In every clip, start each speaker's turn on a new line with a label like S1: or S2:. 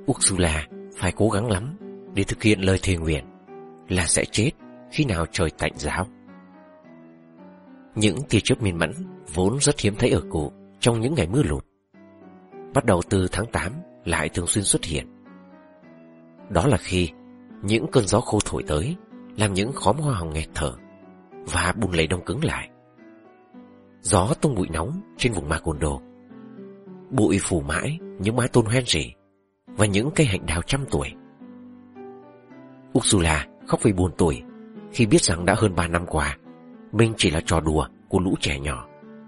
S1: Ursula phải cố gắng lắm để thực hiện lời thề nguyện là sẽ chết khi nào trời tạnh giáo. Những tia chớp minh mẫn vốn rất hiếm thấy ở cụ trong những ngày mưa lụt, bắt đầu từ tháng 8 lại thường xuyên xuất hiện. Đó là khi những cơn gió khô thổi tới, làm những khóm hoa hồng nghẹt thở và bùn lầy đông cứng lại. Gió tung bụi nóng trên vùng Macondo, bụi phủ mãi những mái tôn hoen rỉ và những cây hạnh đào trăm tuổi. Ursula khóc vì buồn tủi khi biết rằng đã hơn 3 năm qua mình chỉ là trò đùa của lũ trẻ nhỏ.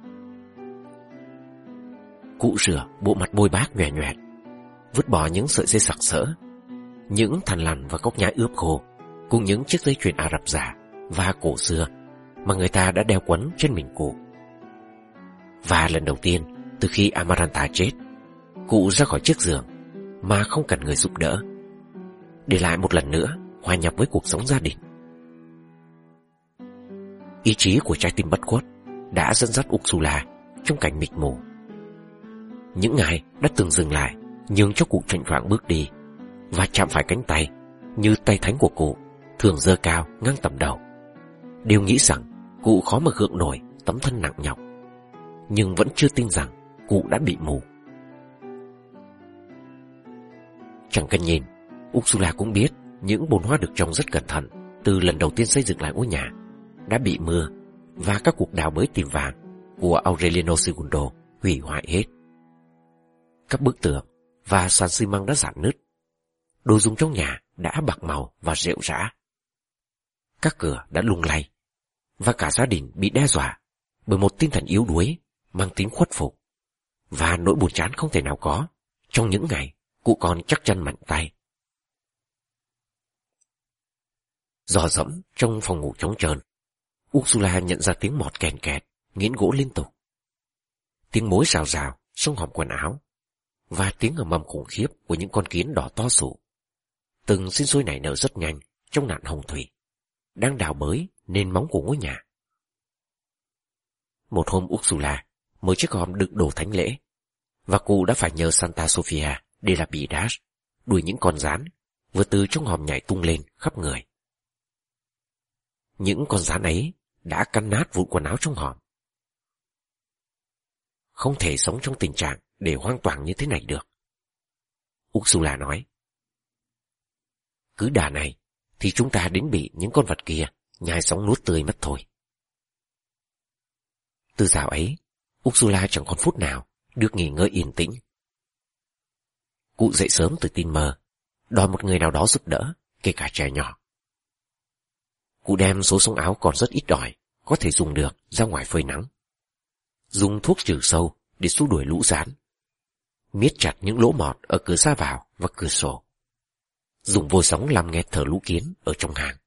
S1: Cụ rửa bộ mặt bôi bác nhòe nhoẹt, vứt bỏ những sợi dây sặc sỡ, những thằn lằn và cốc nhái ướp khô, cùng những chiếc dây chuyền Ả Rập giả và cổ xưa mà người ta đã đeo quấn trên mình cụ. Và lần đầu tiên từ khi Amaranta chết, cụ ra khỏi chiếc giường mà không cần người giúp đỡ, để lại một lần nữa hòa nhập với cuộc sống gia đình. Ý chí của trái tim bất khuất đã dẫn dắt Ursula trong cảnh mịt mù. Những ngày đã từng dừng lại nhường cho cụ chạnh choạng bước đi, và chạm phải cánh tay như tay thánh của cụ thường giơ cao ngang tầm đầu, đều nghĩ rằng cụ khó mà gượng nổi tấm thân nặng nhọc, nhưng vẫn chưa tin rằng cụ đã bị mù. Chẳng cần nhìn, Ursula cũng biết những bồn hoa được trồng rất cẩn thận từ lần đầu tiên xây dựng lại ngôi nhà đã bị mưa và các cuộc đào bới tìm vàng của Aureliano II hủy hoại hết. Các bức tường và sàn xi măng đã rạn nứt, đồ dùng trong nhà đã bạc màu và rệu rã. Các cửa đã lung lay, và cả gia đình bị đe dọa bởi một tinh thần yếu đuối mang tính khuất phục, và nỗi buồn chán không thể nào có trong những ngày cụ còn chắc chân mạnh tay. Dò dẫm trong phòng ngủ trống trơn, Ursula nhận ra tiếng mọt kèn kẹt, nghiến gỗ liên tục, tiếng mối rào rào trong hòm quần áo, và tiếng ầm ầm khủng khiếp của những con kiến đỏ to sụ, từng sinh sôi nảy nở rất nhanh trong nạn hồng thủy, đang đào bới nền móng của ngôi nhà. Một hôm Ursula mở chiếc hòm đựng đồ thánh lễ, và cụ đã phải nhờ Santa Sofia de la Piedad đuổi những con gián vừa từ trong hòm nhảy tung lên khắp người. Những con gián ấy đã cắn nát vụn quần áo trong hòm. Không thể sống trong tình trạng để hoang toảng như thế này được, Ursula nói. Cứ đà này thì chúng ta đến bị những con vật kia nhai sống nuốt tươi mất thôi. Từ dạo ấy, Ursula chẳng còn phút nào được nghỉ ngơi yên tĩnh. Cụ dậy sớm từ tin mơ, đòi một người nào đó giúp đỡ, kể cả trẻ nhỏ. Cụ đem số sống áo còn rất ít ỏi có thể dùng được ra ngoài phơi nắng, dùng thuốc trừ sâu để xua đuổi lũ gián, miết chặt những lỗ mọt ở cửa ra vào và cửa sổ, dùng vôi sống làm nghẹt thở lũ kiến ở trong hàng.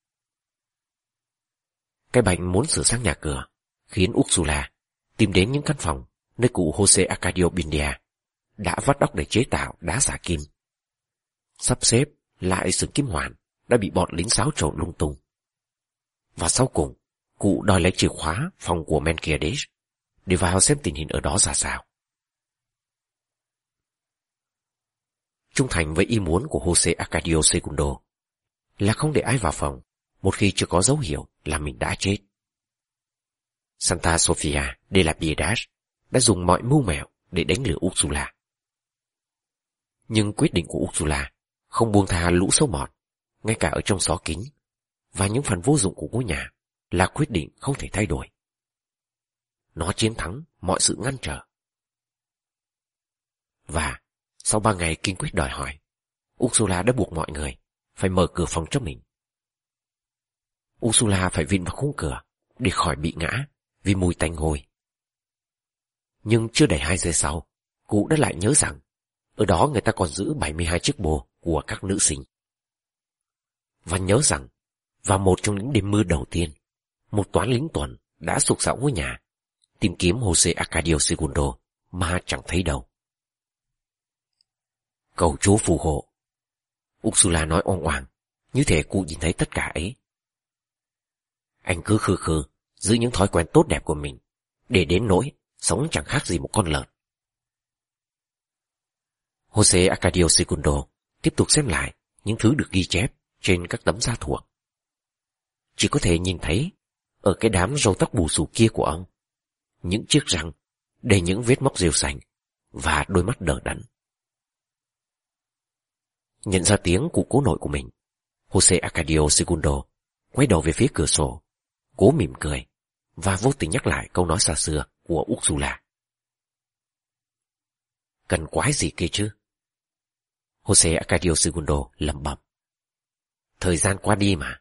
S1: Cái bệnh muốn sửa sang nhà cửa khiến Ursula tìm đến những căn phòng nơi cụ Jose Arcadio Bindia đã vắt óc để chế tạo đá xả kim, sắp xếp lại sừng kim hoàn đã bị bọn lính xáo trộn lung tung. Và sau cùng, cụ đòi lấy chìa khóa phòng của Melquiades để vào xem tình hình ở đó ra sao. Trung thành với ý muốn của Jose Arcadio II là không để ai vào phòng một khi chưa có dấu hiệu là mình đã chết. Santa Sofia de la Piedad đã dùng mọi mưu mẹo để đánh lừa Ursula. Nhưng quyết định của Ursula không buông tha lũ sâu mọt, ngay cả ở trong xó kính, và những phần vô dụng của ngôi nhà là quyết định không thể thay đổi. Nó chiến thắng mọi sự ngăn trở. Và sau 3 ngày kiên quyết đòi hỏi, Ursula đã buộc mọi người phải mở cửa phòng cho mình. Ursula phải vịn vào khung cửa để khỏi bị ngã vì mùi tanh hôi. Nhưng chưa đầy 2 giờ sau, cụ đã lại nhớ rằng ở đó người ta còn giữ 72 chiếc bồ của các nữ sinh. Và nhớ rằng vào một trong những đêm mưa đầu tiên, một toán lính tuần đã sục sạo ngôi nhà tìm kiếm Jose Arcadio II mà chẳng thấy đâu. Cầu Chúa phù hộ, Ursula nói oang oang, như thể cụ nhìn thấy tất cả ấy. Anh cứ khư khư giữ những thói quen tốt đẹp của mình, để đến nỗi sống chẳng khác gì một con lợn. Jose Arcadio Segundo tiếp tục xem lại những thứ được ghi chép trên các tấm da thuộc. Chỉ có thể nhìn thấy ở cái đám râu tóc bù xù kia của ông những chiếc răng đầy những vết móc rêu xanh và đôi mắt đờ đẫn. Nhận ra tiếng của cố nội của mình, Jose Arcadio Segundo quay đầu về phía cửa sổ, cố mỉm cười và vô tình nhắc lại câu nói xa xưa của Ursula. Cần quái gì kia chứ? Jose Arcadio Segundo lẩm bẩm. Thời gian qua đi mà.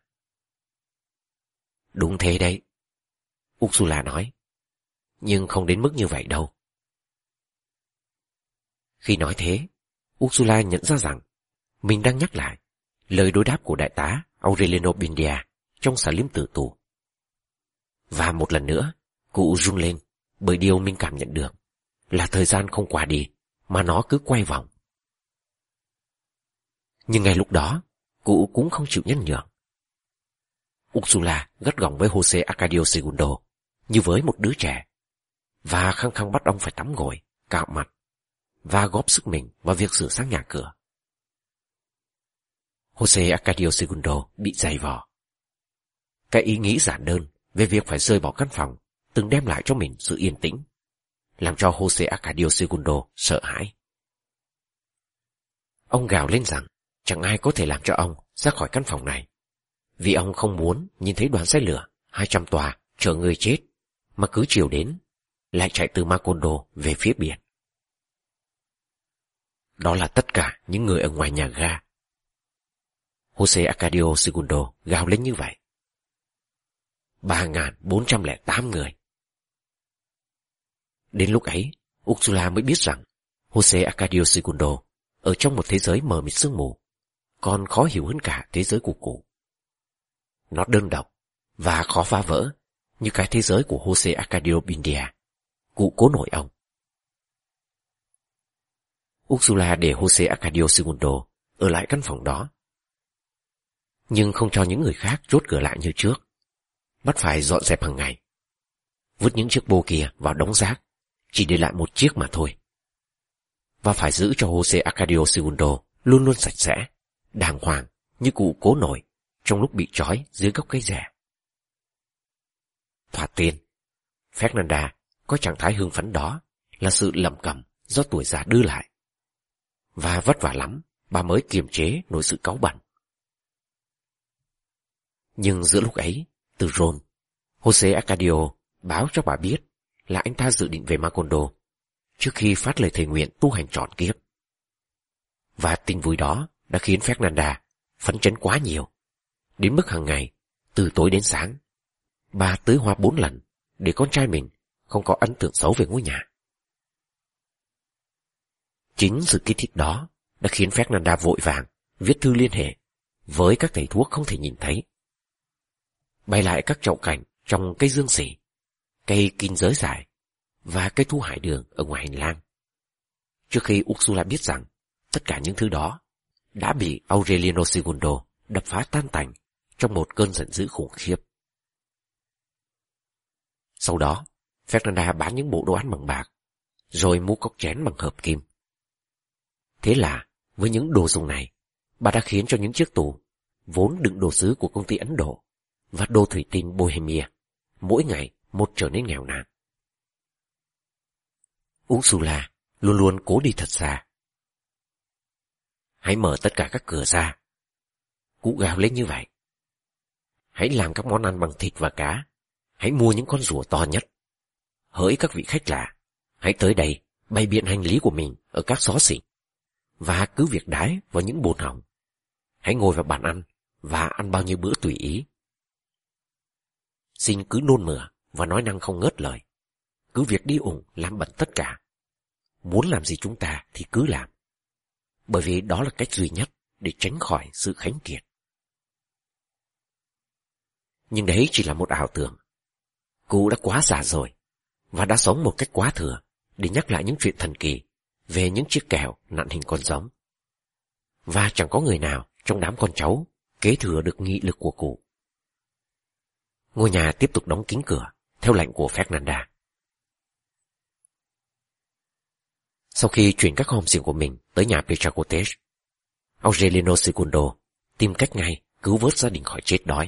S1: Đúng thế đấy, Ursula nói, nhưng không đến mức như vậy đâu. Khi nói thế, Ursula nhận ra rằng mình đang nhắc lại lời đối đáp của đại tá Aureliano Buendia trong xà lim tử tù. Và một lần nữa, cụ run lên bởi điều mình cảm nhận được là thời gian không qua đi mà nó cứ quay vòng. Nhưng ngay lúc đó, cụ cũng không chịu nhân nhượng. Ursula gắt gỏng với Jose Arcadio Segundo như với một đứa trẻ, và khăng khăng bắt ông phải tắm gội, cạo mặt và góp sức mình vào việc sửa sang nhà cửa. Jose Arcadio Segundo bị dày vò. Cái ý nghĩ giản đơn về việc phải rời bỏ căn phòng từng đem lại cho mình sự yên tĩnh, làm cho Jose Arcadio Segundo sợ hãi. Ông gào lên rằng chẳng ai có thể làm cho ông ra khỏi căn phòng này, vì ông không muốn nhìn thấy đoàn xe lửa 200 tòa chở người chết mà cứ chiều đến lại chạy từ Macondo về phía biển. Đó là tất cả những người ở ngoài nhà ga. Jose Arcadio Segundo gào lên như vậy. 3.408 người. Đến lúc ấy, Ursula mới biết rằng Jose Arcadio Segundo ở trong một thế giới mờ mịt sương mù, còn khó hiểu hơn cả thế giới của cụ. Nó đơn độc và khó phá vỡ như cái thế giới của Jose Arcadio Buendia, cụ cố nội ông. Ursula để Jose Arcadio Segundo ở lại căn phòng đó, nhưng không cho những người khác chốt cửa lại như trước, bắt phải dọn dẹp hàng ngày, vứt những chiếc bô kia vào đống rác, chỉ để lại một chiếc mà thôi, và phải giữ cho Jose Arcadio Segundo luôn luôn sạch sẽ, đàng hoàng như cụ cố nội trong lúc bị trói dưới gốc cây rẻ. Thoạt tiên, Fernanda có trạng thái hưng phấn đó là sự lẩm cẩm do tuổi già đưa lại, và vất vả lắm bà mới kiềm chế nổi sự cáu bẩn. Nhưng giữa lúc ấy, từ Rome, Jose Arcadio báo cho bà biết là anh ta dự định về Macondo trước khi phát lời thề nguyện tu hành trọn kiếp. Và tin vui đó đã khiến Fernanda phấn chấn quá nhiều, đến mức hàng ngày, từ tối đến sáng, bà tưới hoa 4 lần để con trai mình không có ấn tượng xấu về ngôi nhà. Chính sự kích thích đó đã khiến Fernanda vội vàng viết thư liên hệ với các thầy thuốc không thể nhìn thấy, bày lại các chậu cảnh trong cây dương xỉ, cây kinh giới dài và cây thu hải đường ở ngoài hành lang, trước khi Ursula biết rằng tất cả những thứ đó đã bị Aureliano Segundo đập phá tan tành trong một cơn giận dữ khủng khiếp. Sau đó, Fernanda bán những bộ đồ ăn bằng bạc, rồi mua cốc chén bằng hợp kim. Thế là, với những đồ dùng này, bà đã khiến cho những chiếc tủ, vốn đựng đồ sứ của công ty Ấn Độ, và đồ thủy tinh Bohemia, mỗi ngày một trở nên nghèo nàn. Ursula luôn luôn cố đi thật xa. Hãy mở tất cả các cửa ra. Cụ gào lên như vậy. Hãy làm các món ăn bằng thịt và cá. Hãy mua những con rùa to nhất. Hỡi các vị khách lạ, hãy tới đây bày biện hành lý của mình ở các xó xỉnh, và cứ việc đái vào những bồn hỏng. Hãy ngồi vào bàn ăn và ăn bao nhiêu bữa tùy ý. Xin cứ nôn mửa và nói năng không ngớt lời. Cứ việc đi ủng làm bẩn tất cả. Muốn làm gì chúng ta thì cứ làm, bởi vì đó là cách duy nhất để tránh khỏi sự khánh kiệt. Nhưng đấy chỉ là một ảo tưởng. Cụ đã quá già rồi, và đã sống một cách quá thừa để nhắc lại những chuyện thần kỳ về những chiếc kèo nặn hình con gióng. Và chẳng có người nào trong đám con cháu kế thừa được nghị lực của cụ. Ngôi nhà tiếp tục đóng kín cửa theo lệnh của Fernanda. Sau khi chuyển các kho xưởng của mình tới nhà Petracotes, Aureliano Segundo tìm cách ngay cứu vớt gia đình khỏi chết đói.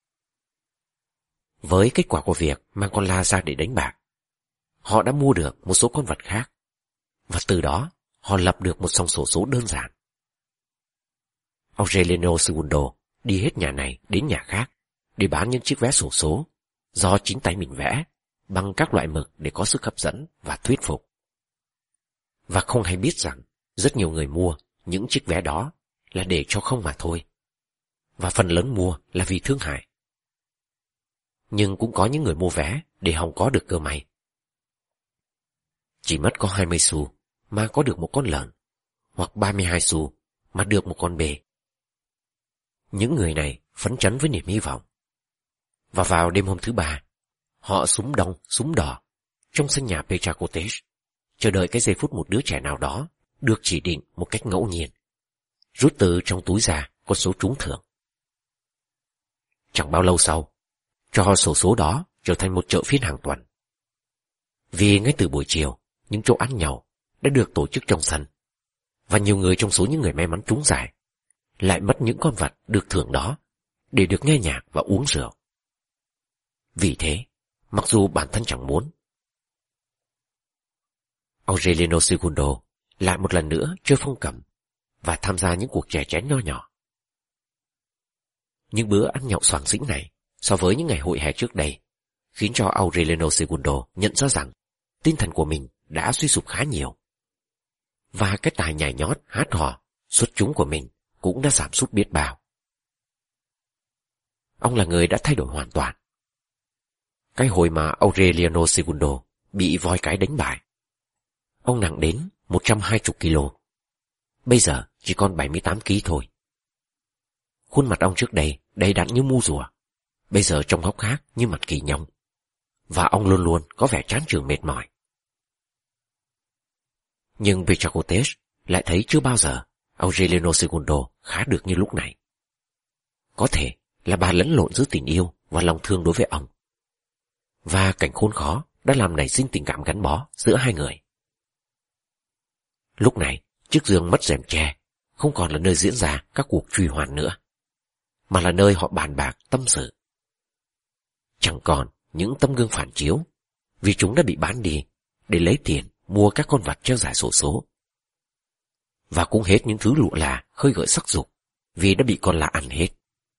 S1: Với kết quả của việc mang con la ra để đánh bạc, họ đã mua được một số con vật khác, và từ đó họ lập được một song xổ số đơn giản. Aureliano Segundo đi hết nhà này đến nhà khác để bán những chiếc vé xổ số do chính tay mình vẽ bằng các loại mực để có sức hấp dẫn và thuyết phục. Và không hay biết rằng rất nhiều người mua những chiếc vé đó là để cho không mà thôi, và phần lớn mua là vì thương hại. Nhưng cũng có những người mua vé để hòng có được cơ may. Chỉ mất có 20 xu mà có được một con lợn, hoặc 32 xu mà được một con bê. Những người này phấn chấn với niềm hy vọng. Và vào đêm hôm thứ ba, họ súm đông súm đỏ trong sân nhà Petracotes, chờ đợi cái giây phút một đứa trẻ nào đó được chỉ định một cách ngẫu nhiên, rút từ trong túi ra con số trúng thưởng. Chẳng bao lâu sau, trò xổ số đó trở thành một chợ phiên hàng tuần. Vì ngay từ buổi chiều, những chỗ ăn nhậu đã được tổ chức trong sân, và nhiều người trong số những người may mắn trúng giải lại mất những con vật được thưởng đó để được nghe nhạc và uống rượu. Vì thế, mặc dù bản thân chẳng muốn, Aureliano Segundo lại một lần nữa chơi phong cầm và tham gia những cuộc chè chén nho nhỏ. Những bữa ăn nhậu xoàng xĩnh này so với những ngày hội hè trước đây khiến cho Aureliano Segundo nhận ra rằng tinh thần của mình đã suy sụp khá nhiều, và cái tài nhảy nhót hát hò xuất chúng của mình cũng đã giảm sút biết bao. Ông là người đã thay đổi hoàn toàn. Cái hồi mà Aureliano Segundo bị voi cái đánh bại, ông nặng đến 120 kg. Bây giờ chỉ còn 78 kg thôi. Khuôn mặt ông trước đây đầy đặn như mu rùa, bây giờ trông hốc hác như mặt kỳ nhông, và ông luôn luôn có vẻ chán chường mệt mỏi. Nhưng Petracotes lại thấy chưa bao giờ Aureliano Segundo khá được như lúc này. Có thể là bà lẫn lộn giữa tình yêu và lòng thương đối với ông, và cảnh khốn khó đã làm nảy sinh tình cảm gắn bó giữa hai người. Lúc này, chiếc giường mất rèm tre không còn là nơi diễn ra các cuộc truy hoan nữa, mà là nơi họ bàn bạc tâm sự. Chẳng còn những tấm gương phản chiếu, vì chúng đã bị bán đi để lấy tiền mua các con vật treo giải xổ số. Và cũng hết những thứ lụa là khơi gợi sắc dục, vì đã bị con lạ ăn hết.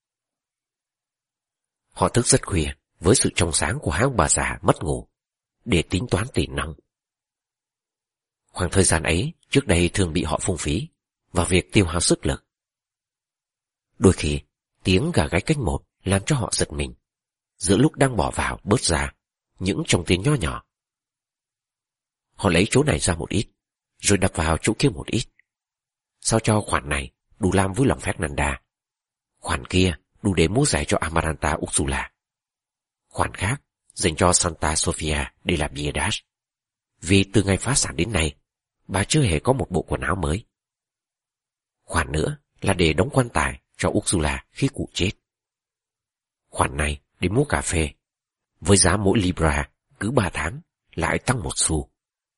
S1: Họ thức rất khuya với sự trong sáng của hai ông bà già mất ngủ để tính toán tiền nong. Khoảng thời gian ấy trước đây thường bị họ phung phí vào việc tiêu hao sức lực. Đôi khi tiếng gà gáy cách một làm cho họ giật mình giữa lúc đang bỏ vào bớt ra những chồng tiền nho nhỏ. Họ lấy chỗ này ra một ít, rồi đập vào chỗ kia một ít, sao cho khoản này đủ làm vui lòng Fernanda, khoản kia đủ để mua giày cho Amaranta Ursula, khoản khác dành cho Santa Sofia de la Piedad, vì từ ngày phá sản đến nay bà chưa hề có một bộ quần áo mới. Khoản nữa là để đóng quan tài cho Ursula khi cụ chết. Khoản này để mua cà phê, với giá mỗi libra cứ 3 tháng lại tăng 1 xu.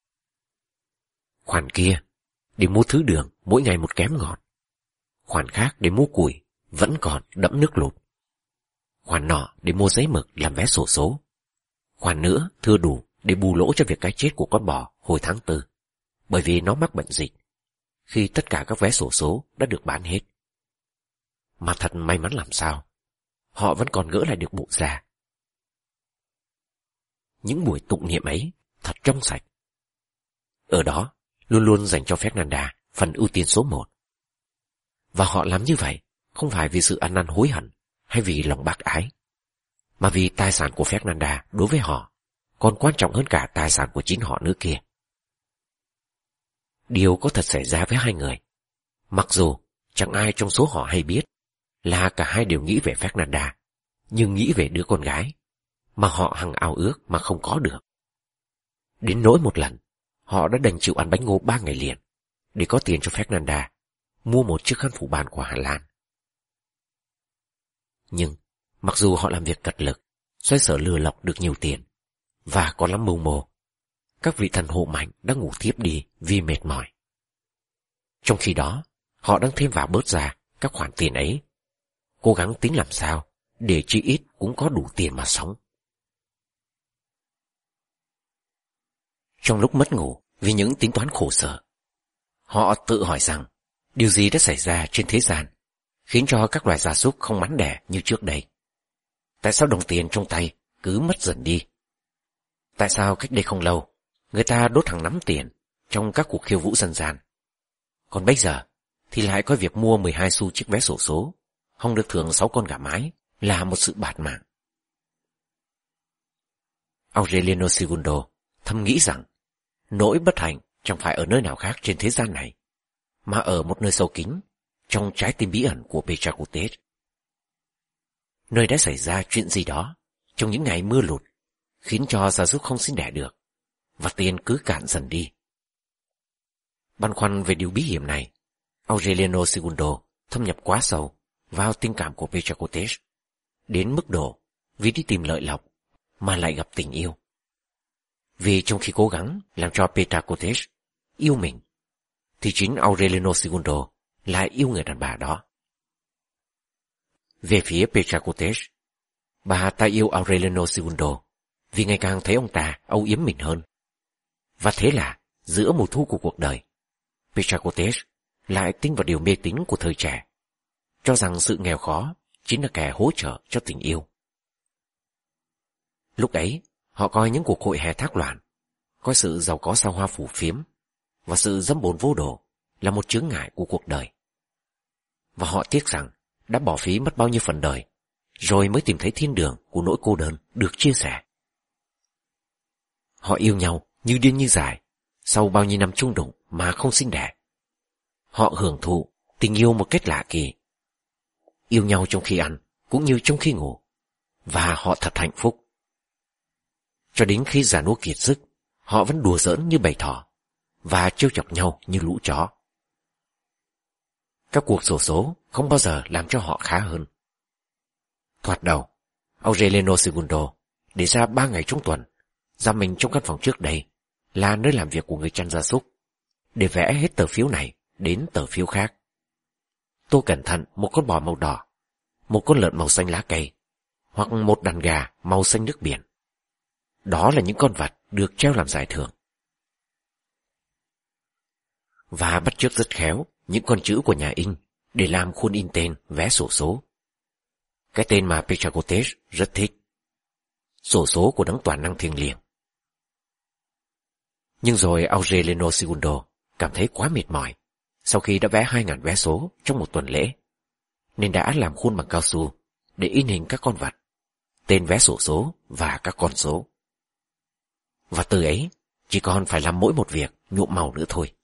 S1: Khoản kia để mua thứ đường mỗi ngày một kém ngọt. Khoản khác để mua củi vẫn còn đẫm nước lụt. Khoản nọ để mua giấy mực làm vé xổ số. Khoản nữa thừa đủ để bù lỗ cho việc cái chết của con bò hồi tháng 4, bởi vì nó mắc bệnh dịch, khi tất cả các vé xổ số đã được bán hết. Mà thật may mắn làm sao, họ vẫn còn gỡ lại được bộ da. Những buổi tụng niệm ấy thật trong sạch. Ở đó luôn luôn dành cho Fernanda phần ưu tiên số 1. Và họ làm như vậy không phải vì sự ăn năn hối hận hay vì lòng bác ái, mà vì tài sản của Fernanda đối với họ còn quan trọng hơn cả tài sản của chính họ nữa kia. Điều có thật xảy ra với hai người, mặc dù chẳng ai trong số họ hay biết, là cả hai đều nghĩ về Fernanda, nhưng nghĩ về đứa con gái mà họ hằng ao ước mà không có được. Đến nỗi một lần, họ đã đành chịu ăn bánh ngô 3 ngày liền để có tiền cho Fernanda mua một chiếc khăn phủ bàn của Hà Lan. Nhưng mặc dù họ làm việc cật lực, xoay sở lừa lọc được nhiều tiền và có lắm mưu mô, các vị thần hộ mệnh đã ngủ thiếp đi vì mệt mỏi. Trong khi đó, họ đang thêm vào bớt ra các khoản tiền ấy, cố gắng tính làm sao để chỉ ít cũng có đủ tiền mà sống. Trong lúc mất ngủ vì những tính toán khổ sở, họ tự hỏi rằng điều gì đã xảy ra trên thế gian khiến cho các loài gia súc không mắn đẻ như trước đây. Tại sao đồng tiền trong tay cứ mất dần đi? Tại sao cách đây không lâu người ta đốt hàng nắm tiền trong các cuộc khiêu vũ dân gian, còn bây giờ thì lại coi việc mua 12 xu chiếc vé xổ số không được thưởng 6 con gà mái là một sự bạt mạng? Aureliano Segundo thầm nghĩ rằng nỗi bất hạnh chẳng phải ở nơi nào khác trên thế gian này, mà ở một nơi sâu kín trong trái tim bí ẩn của Pechacutes. Nơi đã xảy ra chuyện gì đó trong những ngày mưa lụt khiến cho gia súc không sinh đẻ được, và tiền cứ cạn dần đi. Băn khoăn về điều bí hiểm này, Aureliano Segundo thâm nhập quá sâu vào tình cảm của Pechacutes, đến mức độ vì đi tìm lợi lộc mà lại gặp tình yêu. Vì trong khi cố gắng làm cho Pechacutes yêu mình, thì chính Aureliano Segundo lại yêu người đàn bà đó. Về phía Pechacutes, bà ta yêu Aureliano Segundo vì ngày càng thấy ông ta âu yếm mình hơn. Và thế là giữa mùa thu của cuộc đời, Pechacutes lại tin vào điều mê tín của thời trẻ, cho rằng sự nghèo khó chính là kẻ hỗ trợ cho tình yêu. Lúc ấy, họ coi những cuộc hội hè thác loạn, coi sự giàu có sao hoa phủ phiếm và sự dâm bồn vô độ là một chướng ngại của cuộc đời. Và họ tiếc rằng đã bỏ phí mất bao nhiêu phần đời, rồi mới tìm thấy thiên đường của nỗi cô đơn được chia sẻ. Họ yêu nhau như điên như dại, sau bao nhiêu năm chung đụng mà không sinh đẻ. Họ hưởng thụ tình yêu một cách lạ kỳ, yêu nhau trong khi ăn cũng như trong khi ngủ, và họ thật hạnh phúc. Cho đến khi già nua kiệt sức, họ vẫn đùa giỡn như bầy thỏ và trêu chọc nhau như lũ chó. Các cuộc xổ số không bao giờ làm cho họ khá hơn. Thoạt đầu, Aureliano Segundo để ra 3 ngày trong tuần, giam mình trong căn phòng trước đây là nơi làm việc của người chăn gia súc, để vẽ hết tờ phiếu này đến tờ phiếu khác. Tô cẩn thận một con bò màu đỏ, một con lợn màu xanh lá cây, hoặc một đàn gà màu xanh nước biển. Đó là những con vật được treo làm giải thưởng. Và bắt chước rất khéo những con chữ của nhà in để làm khuôn in tên vé xổ số. Cái tên mà Pechacutes rất thích. Xổ số của đấng toàn năng thiêng liêng. Nhưng rồi Aureliano Segundo cảm thấy quá mệt mỏi sau khi đã vẽ 2.000 vé số trong một tuần lễ, nên đã làm khuôn bằng cao su để in hình các con vật, tên vé xổ số và các con số. Và từ ấy chỉ còn phải làm mỗi một việc nhuộm màu nữa thôi.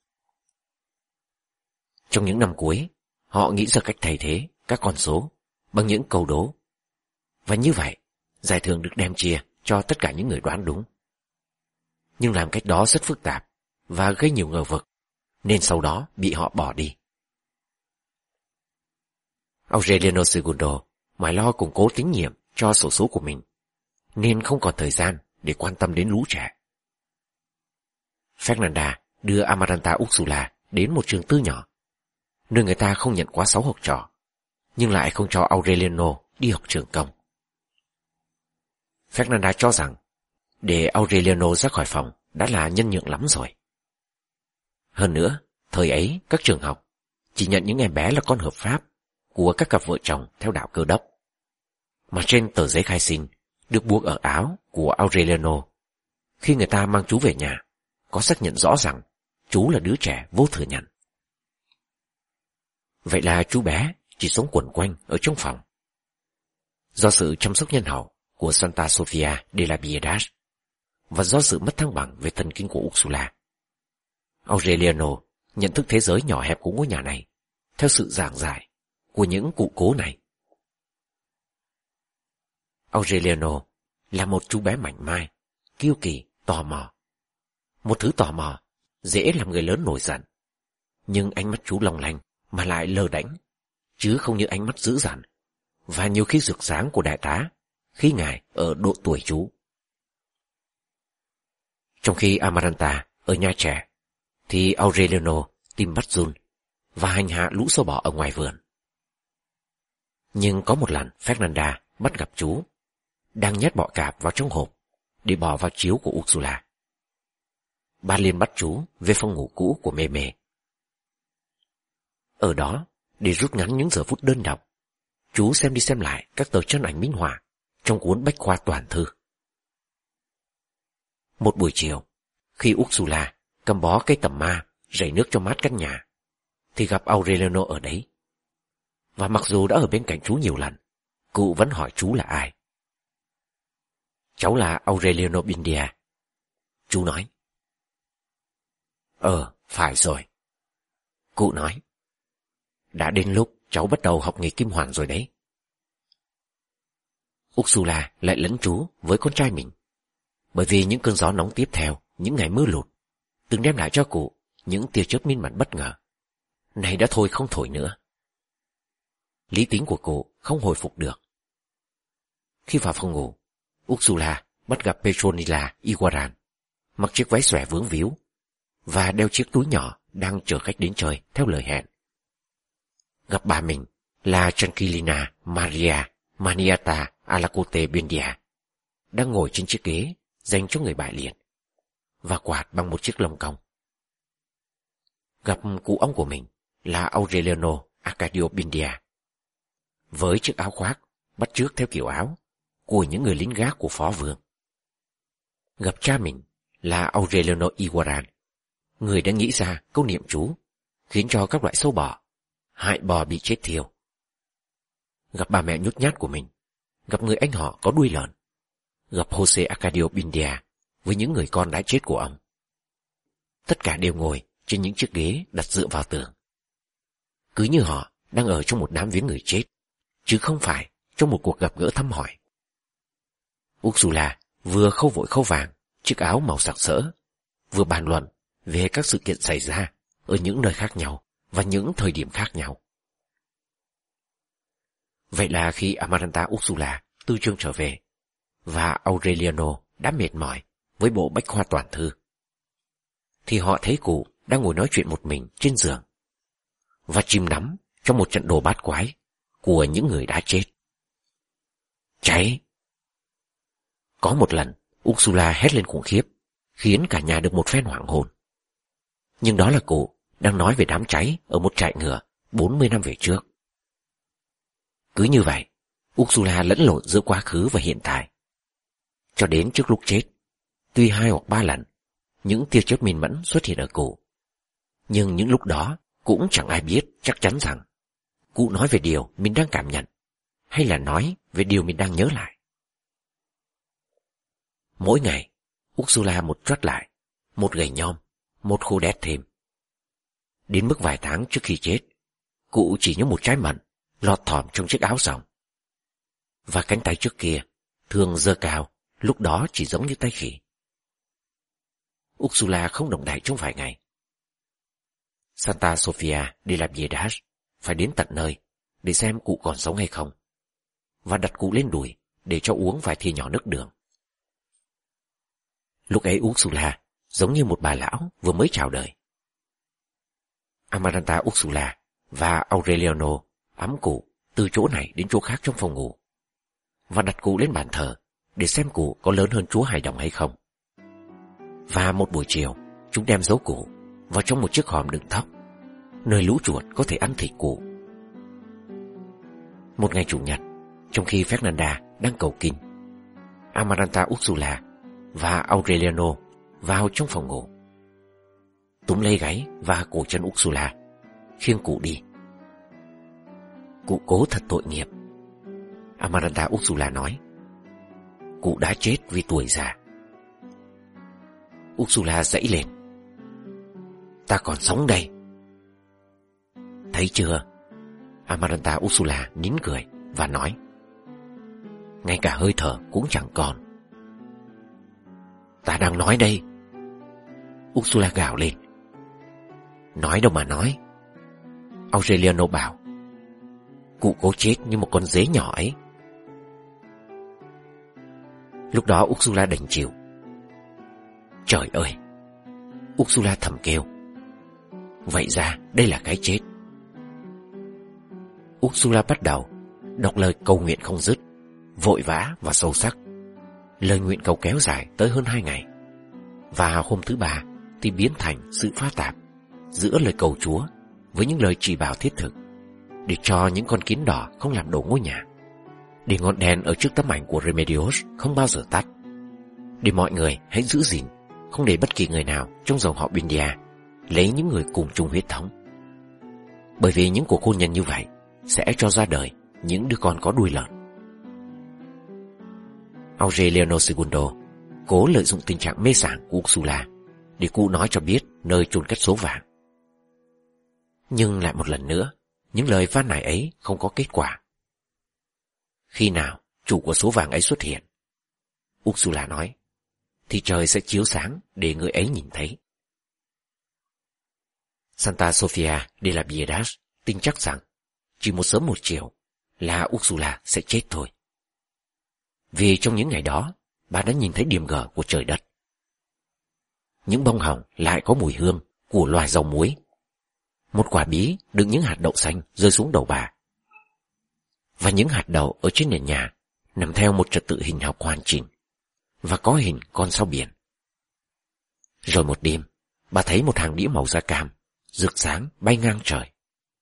S1: Trong những năm cuối, họ nghĩ ra cách thay thế các con số bằng những câu đố. Và như vậy, giải thưởng được đem chia cho tất cả những người đoán đúng. Nhưng làm cách đó rất phức tạp và gây nhiều ngờ vực, nên sau đó bị họ bỏ đi. Aureliano Segundo mãi lo củng cố tín nhiệm cho xổ số của mình, nên không còn thời gian để quan tâm đến lũ trẻ. Fernanda đưa Amaranta Ursula đến một trường tư nhỏ, nơi người ta không nhận quá 6 học trò, nhưng lại không cho Aureliano đi học trường công. Fernanda cho rằng để Aureliano ra khỏi phòng đã là nhân nhượng lắm rồi. Hơn nữa, thời ấy các trường học chỉ nhận những em bé là con hợp pháp của các cặp vợ chồng theo đạo Cơ Đốc, mà trên tờ giấy khai sinh được buộc ở áo của Aureliano, khi người ta mang chú về nhà, có xác nhận rõ rằng chú là đứa trẻ vô thừa nhận. Vậy là chú bé chỉ sống quẩn quanh ở trong phòng. Do sự chăm sóc nhân hậu của Santa Sofia de la Piedad và do sự mất thăng bằng về thần kinh của Ursula, Aureliano nhận thức thế giới nhỏ hẹp của ngôi nhà này theo sự giảng giải của những cụ cố này. Aureliano là một chú bé mảnh mai, kiêu kỳ, tò mò. Một thứ tò mò dễ làm người lớn nổi giận, nhưng ánh mắt chú long lanh mà lại lơ đãng, chứ không như ánh mắt dữ dằn và nhiều khi rực sáng của đại tá khi ngài ở độ tuổi chú. Trong khi Amaranta ở nhà trẻ, thì Aureliano tìm bắt Jun và hành hạ lũ sâu bọ ở ngoài vườn. Nhưng có một lần Fernanda bắt gặp chú đang nhét bọ cạp vào trong hộp để bỏ vào chiếu của Ursula. Bà liền bắt chú về phòng ngủ cũ của Meme. Ở đó, để rút ngắn những giờ phút đơn độc, chú xem đi xem lại các tờ chân ảnh minh họa trong cuốn bách khoa toàn thư. Một buổi chiều, khi Ursula cầm bó cây tầm ma rảy nước cho mát căn nhà, thì gặp Aureliano ở đấy. Và mặc dù đã ở bên cạnh chú nhiều lần, cụ vẫn hỏi chú là ai. Cháu là Aureliano Bindia. Chú nói. Phải rồi. Cụ nói. Đã đến lúc cháu bắt đầu học nghề kim hoàn rồi đấy. Ursula lại lẫn chú với con trai mình, bởi vì những cơn gió nóng tiếp theo, những ngày mưa lụt, từng đem lại cho cụ những tia chớp minh mẫn bất ngờ. Này đã thôi không thổi nữa. Lý tính của cụ không hồi phục được. Khi vào phòng ngủ, Ursula bắt gặp Petronila Iguaran mặc chiếc váy xòe vướng víu và đeo chiếc túi nhỏ đang chờ khách đến chơi theo lời hẹn. Gặp bà mình là Tranquilina Maria Maniata Alacote Bendia đang ngồi trên chiếc ghế dành cho người bại liệt và quạt bằng một chiếc lông cong. Gặp cụ ông của mình là Aureliano Arcadio Bindia với chiếc áo khoác bắt chước theo kiểu áo của những người lính gác của phó vương. Gặp cha mình là Aureliano Iguaran, người đã nghĩ ra câu niệm chú khiến cho các loại sâu bọ hại bò bị chết thiêu. Gặp bà mẹ nhút nhát của mình, gặp người anh họ có đuôi lợn, gặp Jose Arcadio Bindia với những người con đã chết của ông. Tất cả đều ngồi trên những chiếc ghế đặt dựa vào tường, cứ như họ đang ở trong một đám viếng người chết, chứ không phải trong một cuộc gặp gỡ thăm hỏi. Ursula vừa khâu vội khâu vàng chiếc áo màu sặc sỡ, vừa bàn luận về các sự kiện xảy ra ở những nơi khác nhau và những thời điểm khác nhau. Vậy là khi Amaranta Ursula từ trường trở về và Aureliano đã mệt mỏi với bộ bách khoa toàn thư, thì họ thấy cụ đang ngồi nói chuyện một mình trên giường và chìm đắm trong một trận đồ bát quái của những người đã chết. Cháy! Có một lần Ursula hét lên khủng khiếp, khiến cả nhà được một phen hoảng hồn. Nhưng đó là cụ đang nói về đám cháy ở một trại ngựa 40 năm về trước. Cứ như vậy, Ursula lẫn lộn giữa quá khứ và hiện tại. Cho đến trước lúc chết, tuy 2 hoặc 3 lần, những tia chớp minh mẫn xuất hiện ở cụ. Nhưng những lúc đó cũng chẳng ai biết chắc chắn rằng cụ nói về điều mình đang cảm nhận, hay là nói về điều mình đang nhớ lại. Mỗi ngày, Ursula một trót lại, một gầy nhom, một khô đét thêm. Đến mức vài tháng trước khi chết, cụ chỉ nhớ một trái mận lọt thỏm trong chiếc áo rộng. Và cánh tay trước kia, thường giơ cao, lúc đó chỉ giống như tay khỉ. Ursula không động đậy trong vài ngày. Santa Sofia de la Piedad phải đến tận nơi để xem cụ còn sống hay không, và đặt cụ lên đùi để cho uống vài thìa nhỏ nước đường. Lúc ấy Ursula giống như một bà lão vừa mới chào đời. Amaranta Ursula và Aureliano ẵm cụ từ chỗ này đến chỗ khác trong phòng ngủ và đặt cụ lên bàn thờ để xem cụ có lớn hơn chúa hài đồng hay không. Và một buổi chiều, chúng đem giấu cụ vào trong một chiếc hòm đựng thóc, nơi lũ chuột có thể ăn thịt cụ. Một ngày chủ nhật, trong khi Fernanda đang cầu kinh, Amaranta Ursula và Aureliano vào trong phòng ngủ, túm lấy gáy và cổ chân Ursula, khiêng cụ đi. Cụ cố thật tội nghiệp, Amaranta Ursula nói. Cụ đã chết vì tuổi già. Ursula dãy lên. Ta còn sống đây. Thấy chưa? Amaranta Ursula nín cười và nói. Ngay cả hơi thở cũng chẳng còn. Ta đang nói đây. Ursula gào lên. Nói đâu mà nói. Aureliano bảo. Cụ cố chết như một con dế nhỏ ấy. Lúc đó Ursula đành chịu. Trời ơi! Ursula thầm kêu. Vậy ra đây là cái chết. Ursula bắt đầu đọc lời cầu nguyện không dứt, vội vã và sâu sắc. Lời nguyện cầu kéo dài tới hơn 2 ngày. Và hôm thứ 3 thì biến thành sự pha tạp giữa lời cầu Chúa với những lời chỉ bảo thiết thực, để cho những con kiến đỏ không làm đổ ngôi nhà, để ngọn đèn ở trước tấm ảnh của Remedios không bao giờ tắt, để mọi người hãy giữ gìn, không để bất kỳ người nào trong dòng họ Bindia lấy những người cùng chung huyết thống. Bởi vì những cuộc hôn nhân như vậy sẽ cho ra đời những đứa con có đuôi lợn. Aureliano II cố lợi dụng tình trạng mê sảng của Ursula để cụ nói cho biết nơi chôn cất số vàng. Nhưng lại một lần nữa, những lời van nài ấy không có kết quả. Khi nào chủ của số vàng ấy xuất hiện, Ursula nói, thì trời sẽ chiếu sáng để người ấy nhìn thấy. Santa Sofia de la Piedad tin chắc rằng chỉ một sớm một chiều là Ursula sẽ chết thôi. Vì trong những ngày đó, bà đã nhìn thấy điểm gở của trời đất. Những bông hồng lại có mùi hương của loài rau muối. Một quả bí đựng những hạt đậu xanh rơi xuống đầu bà. Và những hạt đậu ở trên nền nhà nằm theo một trật tự hình học hoàn chỉnh và có hình con sao biển. Rồi một đêm, bà thấy một hàng đĩa màu da cam rực sáng bay ngang trời.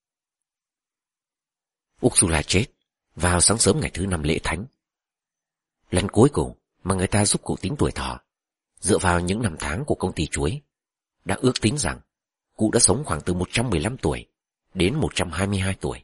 S1: Ursula chết vào sáng sớm ngày thứ 5 lễ thánh. Lần cuối cùng mà người ta giúp cụ tính tuổi thọ, dựa vào những năm tháng của công ty chuối, đã ước tính rằng cụ đã sống khoảng từ 115 tuổi đến 122 tuổi.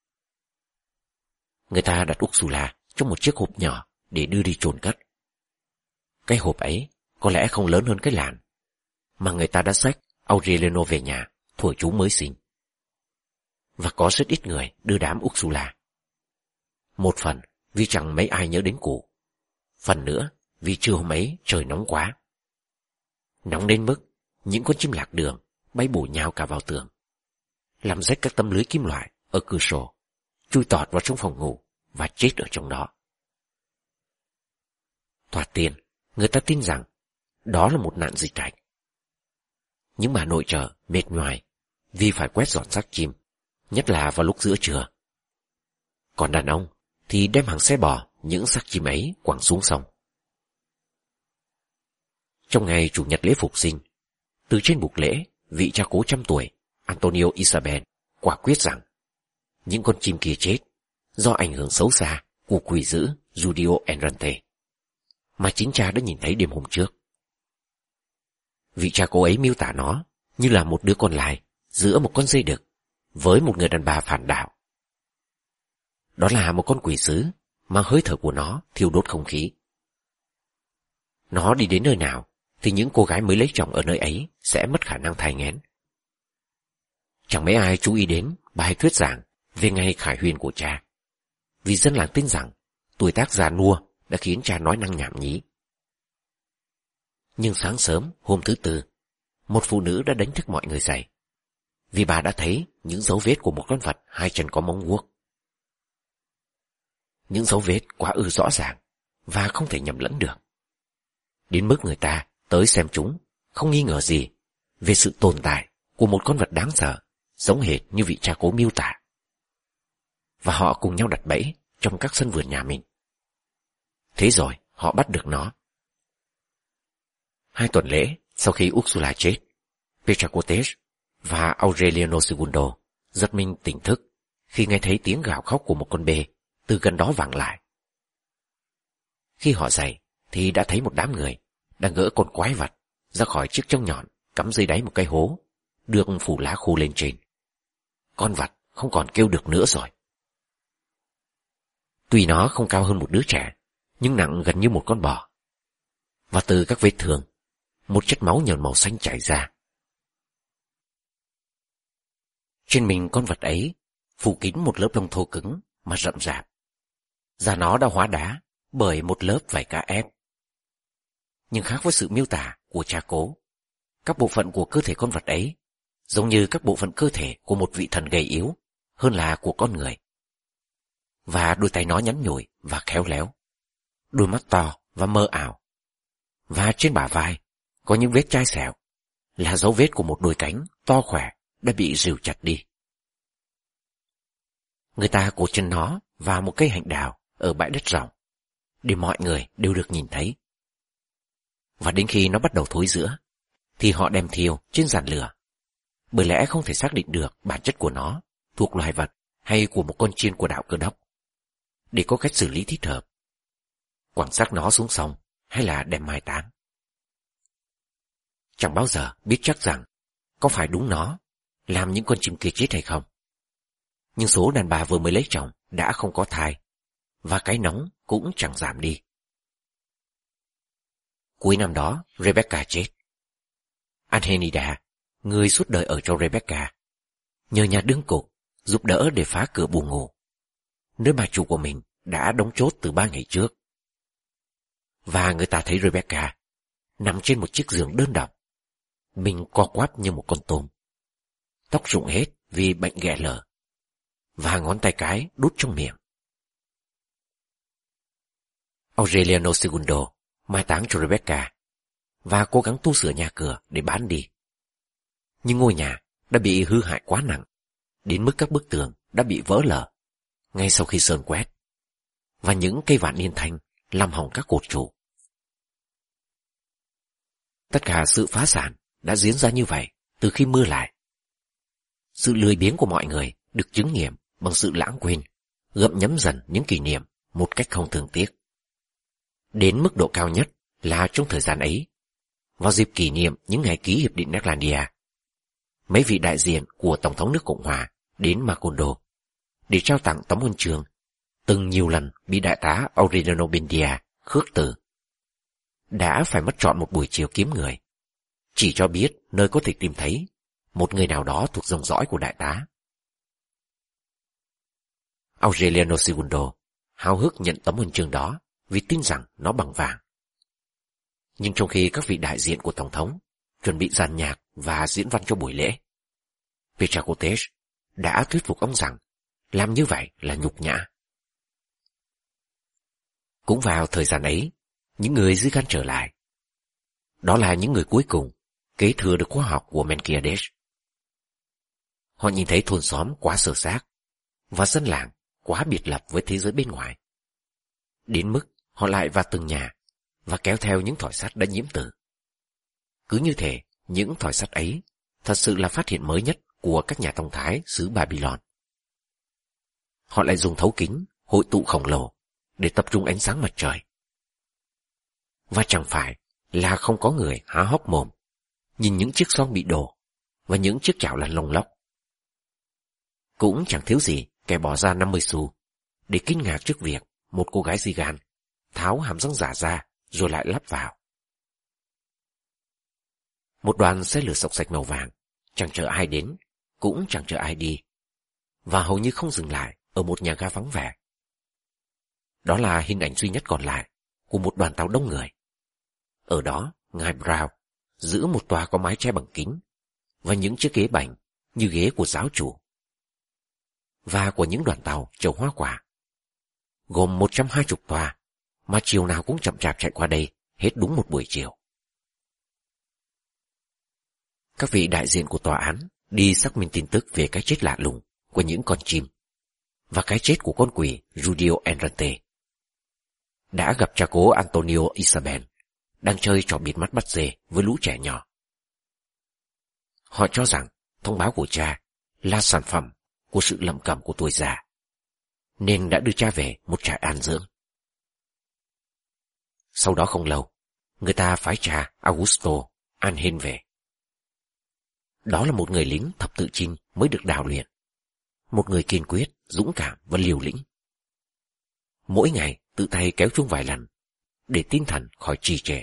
S1: Người ta đặt Ursula trong một chiếc hộp nhỏ để đưa đi chôn cất. Cái hộp ấy có lẽ không lớn hơn cái làn mà người ta đã xách Aureliano về nhà thuở chú mới sinh. Và có rất ít người đưa đám Ursula. Một phần vì chẳng mấy ai nhớ đến cụ, phần nữa vì trưa hôm ấy trời nóng quá. Nóng đến mức những con chim lạc đường bay bổ nhào cả vào tường, làm rách các tấm lưới kim loại ở cửa sổ, chui tọt vào trong phòng ngủ và chết ở trong đó. Thoạt tiên, người ta tin rằng đó là một nạn dịch trạch. Những bà nội trợ mệt nhoài vì phải quét dọn xác chim, nhất là vào lúc giữa trưa. Còn đàn ông thì đem hàng xe bò những xác chim ấy quẳng xuống sông. Trong ngày chủ nhật lễ phục sinh, từ trên bục lễ, vị cha cố 100 tuổi Antonio Isabel quả quyết rằng những con chim kia chết do ảnh hưởng xấu xa của quỷ dữ Judio Enrante mà chính cha đã nhìn thấy đêm hôm trước. Vị cha cố ấy miêu tả nó như là một đứa con lai giữa một con dê đực với một người đàn bà phản đạo. Đó là một con quỷ dữ mà hơi thở của nó thiêu đốt không khí. Nó đi đến nơi nào thì những cô gái mới lấy chồng ở nơi ấy sẽ mất khả năng thai nghén. Chẳng mấy ai chú ý đến bài thuyết giảng về ngày khải huyền của cha, vì dân làng tin rằng tuổi tác già nua đã khiến cha nói năng nhảm nhí. Nhưng sáng sớm hôm thứ Tư, một phụ nữ đã đánh thức mọi người dậy, vì bà đã thấy những dấu vết của một con vật 2 chân có móng guốc. Những dấu vết quá rõ ràng và không thể nhầm lẫn được, đến mức người ta tới xem chúng không nghi ngờ gì về sự tồn tại của một con vật đáng sợ giống hệt như vị cha cố miêu tả. Và họ cùng nhau đặt bẫy trong các sân vườn nhà mình. Thế rồi họ bắt được nó. 2 tuần lễ sau khi Ursula chết, Petracotes và Aureliano II giật mình tỉnh thức khi nghe thấy tiếng gào khóc của một con bê từ gần đó vẳng lại. Khi họ dậy thì đã thấy một đám người đang gỡ con quái vật ra khỏi chiếc trông nhọn cắm dưới đáy một cái hố được phủ lá khô lên trên. Con vật không còn kêu được nữa rồi. Tuy nó không cao hơn một đứa trẻ, nhưng nặng gần như một con bò. Và từ các vết thương, một chất máu nhờn màu xanh chảy ra. Trên mình con vật ấy phủ kín một lớp lông thô cứng mà rậm rạp. Da nó đã hóa đá bởi một lớp vảy cá ép. Nhưng khác với sự miêu tả của cha cố, các bộ phận của cơ thể con vật ấy giống như các bộ phận cơ thể của một vị thần gầy yếu hơn là của con người. Và đôi tay nó nhắn nhủi và khéo léo, đôi mắt to và mơ ảo. Và trên bả vai có những vết chai xẻo, là dấu vết của một đôi cánh to khỏe đã bị rìu chặt đi. Người ta cột chân nó vào một cây hạnh đào ở bãi đất rộng, để mọi người đều được nhìn thấy. Và đến khi nó bắt đầu thối rữa, thì họ đem thiêu trên giàn lửa, bởi lẽ không thể xác định được bản chất của nó thuộc loài vật hay của một con chiên của đạo Cơ Đốc, để có cách xử lý thích hợp, quẳng xác nó xuống sông hay là đem mai táng. Chẳng bao giờ biết chắc rằng có phải đúng nó làm những con chim kia chết hay không. Nhưng số đàn bà vừa mới lấy chồng đã không có thai, và cái nóng cũng chẳng giảm đi. Cuối năm đó, Rebecca chết. Anhenida, người suốt đời ở cho Rebecca, nhờ nhà đương cục giúp đỡ để phá cửa buồng ngủ, nơi bà chủ của mình đã đóng chốt từ 3 ngày trước. Và người ta thấy Rebecca nằm trên một chiếc giường đơn độc, mình co quắp như một con tôm, tóc rụng hết vì bệnh ghẻ lở, và ngón tay cái đút trong miệng. Aureliano Segundo mai táng cho Rebecca và cố gắng tu sửa nhà cửa để bán đi. Nhưng ngôi nhà đã bị hư hại quá nặng, đến mức các bức tường đã bị vỡ lở ngay sau khi sơn quét, và những cây vạn niên thanh làm hỏng các cột trụ. Tất cả sự phá sản đã diễn ra như vậy từ khi mưa lại. Sự lười biếng của mọi người được chứng nghiệm bằng sự lãng quên, gặm nhấm dần những kỷ niệm một cách không thương tiếc. Đến mức độ cao nhất là trong thời gian ấy, vào dịp kỷ niệm những ngày ký Hiệp định Naclandia, mấy vị đại diện của Tổng thống nước Cộng hòa đến Macondo để trao tặng tấm huân chương từng nhiều lần bị đại tá Aureliano Buendia khước từ, đã phải mất trọn một buổi chiều kiếm người, chỉ cho biết nơi có thể tìm thấy một người nào đó thuộc dòng dõi của đại tá. Aureliano Segundo háo hức nhận tấm huân chương đó vì tin rằng nó bằng vàng. Nhưng trong khi các vị đại diện của Tổng thống chuẩn bị dàn nhạc và diễn văn cho buổi lễ, Petra Cortes đã thuyết phục ông rằng làm như vậy là nhục nhã. Cũng vào thời gian ấy, những người dưới gan trở lại. Đó là những người cuối cùng kế thừa được khoa học của Melquiades. Họ nhìn thấy thôn xóm quá xơ xác và dân làng quá biệt lập với thế giới bên ngoài, đến mức họ lại vào từng nhà và kéo theo những thỏi sắt đã nhiễm tử. Cứ như thể những thỏi sắt ấy thật sự là phát hiện mới nhất của các nhà thông thái xứ Babylon. Họ lại dùng thấu kính hội tụ khổng lồ để tập trung ánh sáng mặt trời. Và chẳng phải là không có người há hốc mồm nhìn những chiếc son bị đổ và những chiếc chảo lăn lông lóc. Cũng chẳng thiếu gì kẻ bỏ ra 50 xu để kinh ngạc trước việc một cô gái di gan tháo hàm răng giả ra rồi lại lắp vào. Một đoàn xe lửa sộc sạch màu vàng chẳng chờ ai đến, cũng chẳng chờ ai đi, và hầu như không dừng lại ở một nhà ga vắng vẻ. Đó là hình ảnh duy nhất còn lại của một đoàn tàu đông người. Ở đó, ngài Brown giữ một tòa có mái che bằng kính và những chiếc ghế bành như ghế của giáo chủ, và của những đoàn tàu chở hoa quả, gồm 120 tòa, mà chiều nào cũng chậm chạp chạy qua đây hết đúng một buổi chiều. Các vị đại diện của tòa án đi xác minh tin tức về cái chết lạ lùng của những con chim và cái chết của con quỷ Rudio Enrante. Đã gặp cha cố Antonio Isabel đang chơi trò bịt mắt bắt dê với lũ trẻ nhỏ. Họ cho rằng thông báo của cha là sản phẩm của sự lẩm cẩm của tuổi già, nên đã đưa cha về một trại an dưỡng. Sau đó không lâu, người ta phái cha Augusto Anhen về. Đó là một người lính thập tự chinh mới được đào luyện, một người kiên quyết, dũng cảm và liều lĩnh. Mỗi ngày tự tay kéo chuông vài lần để tinh thần khỏi trì trệ.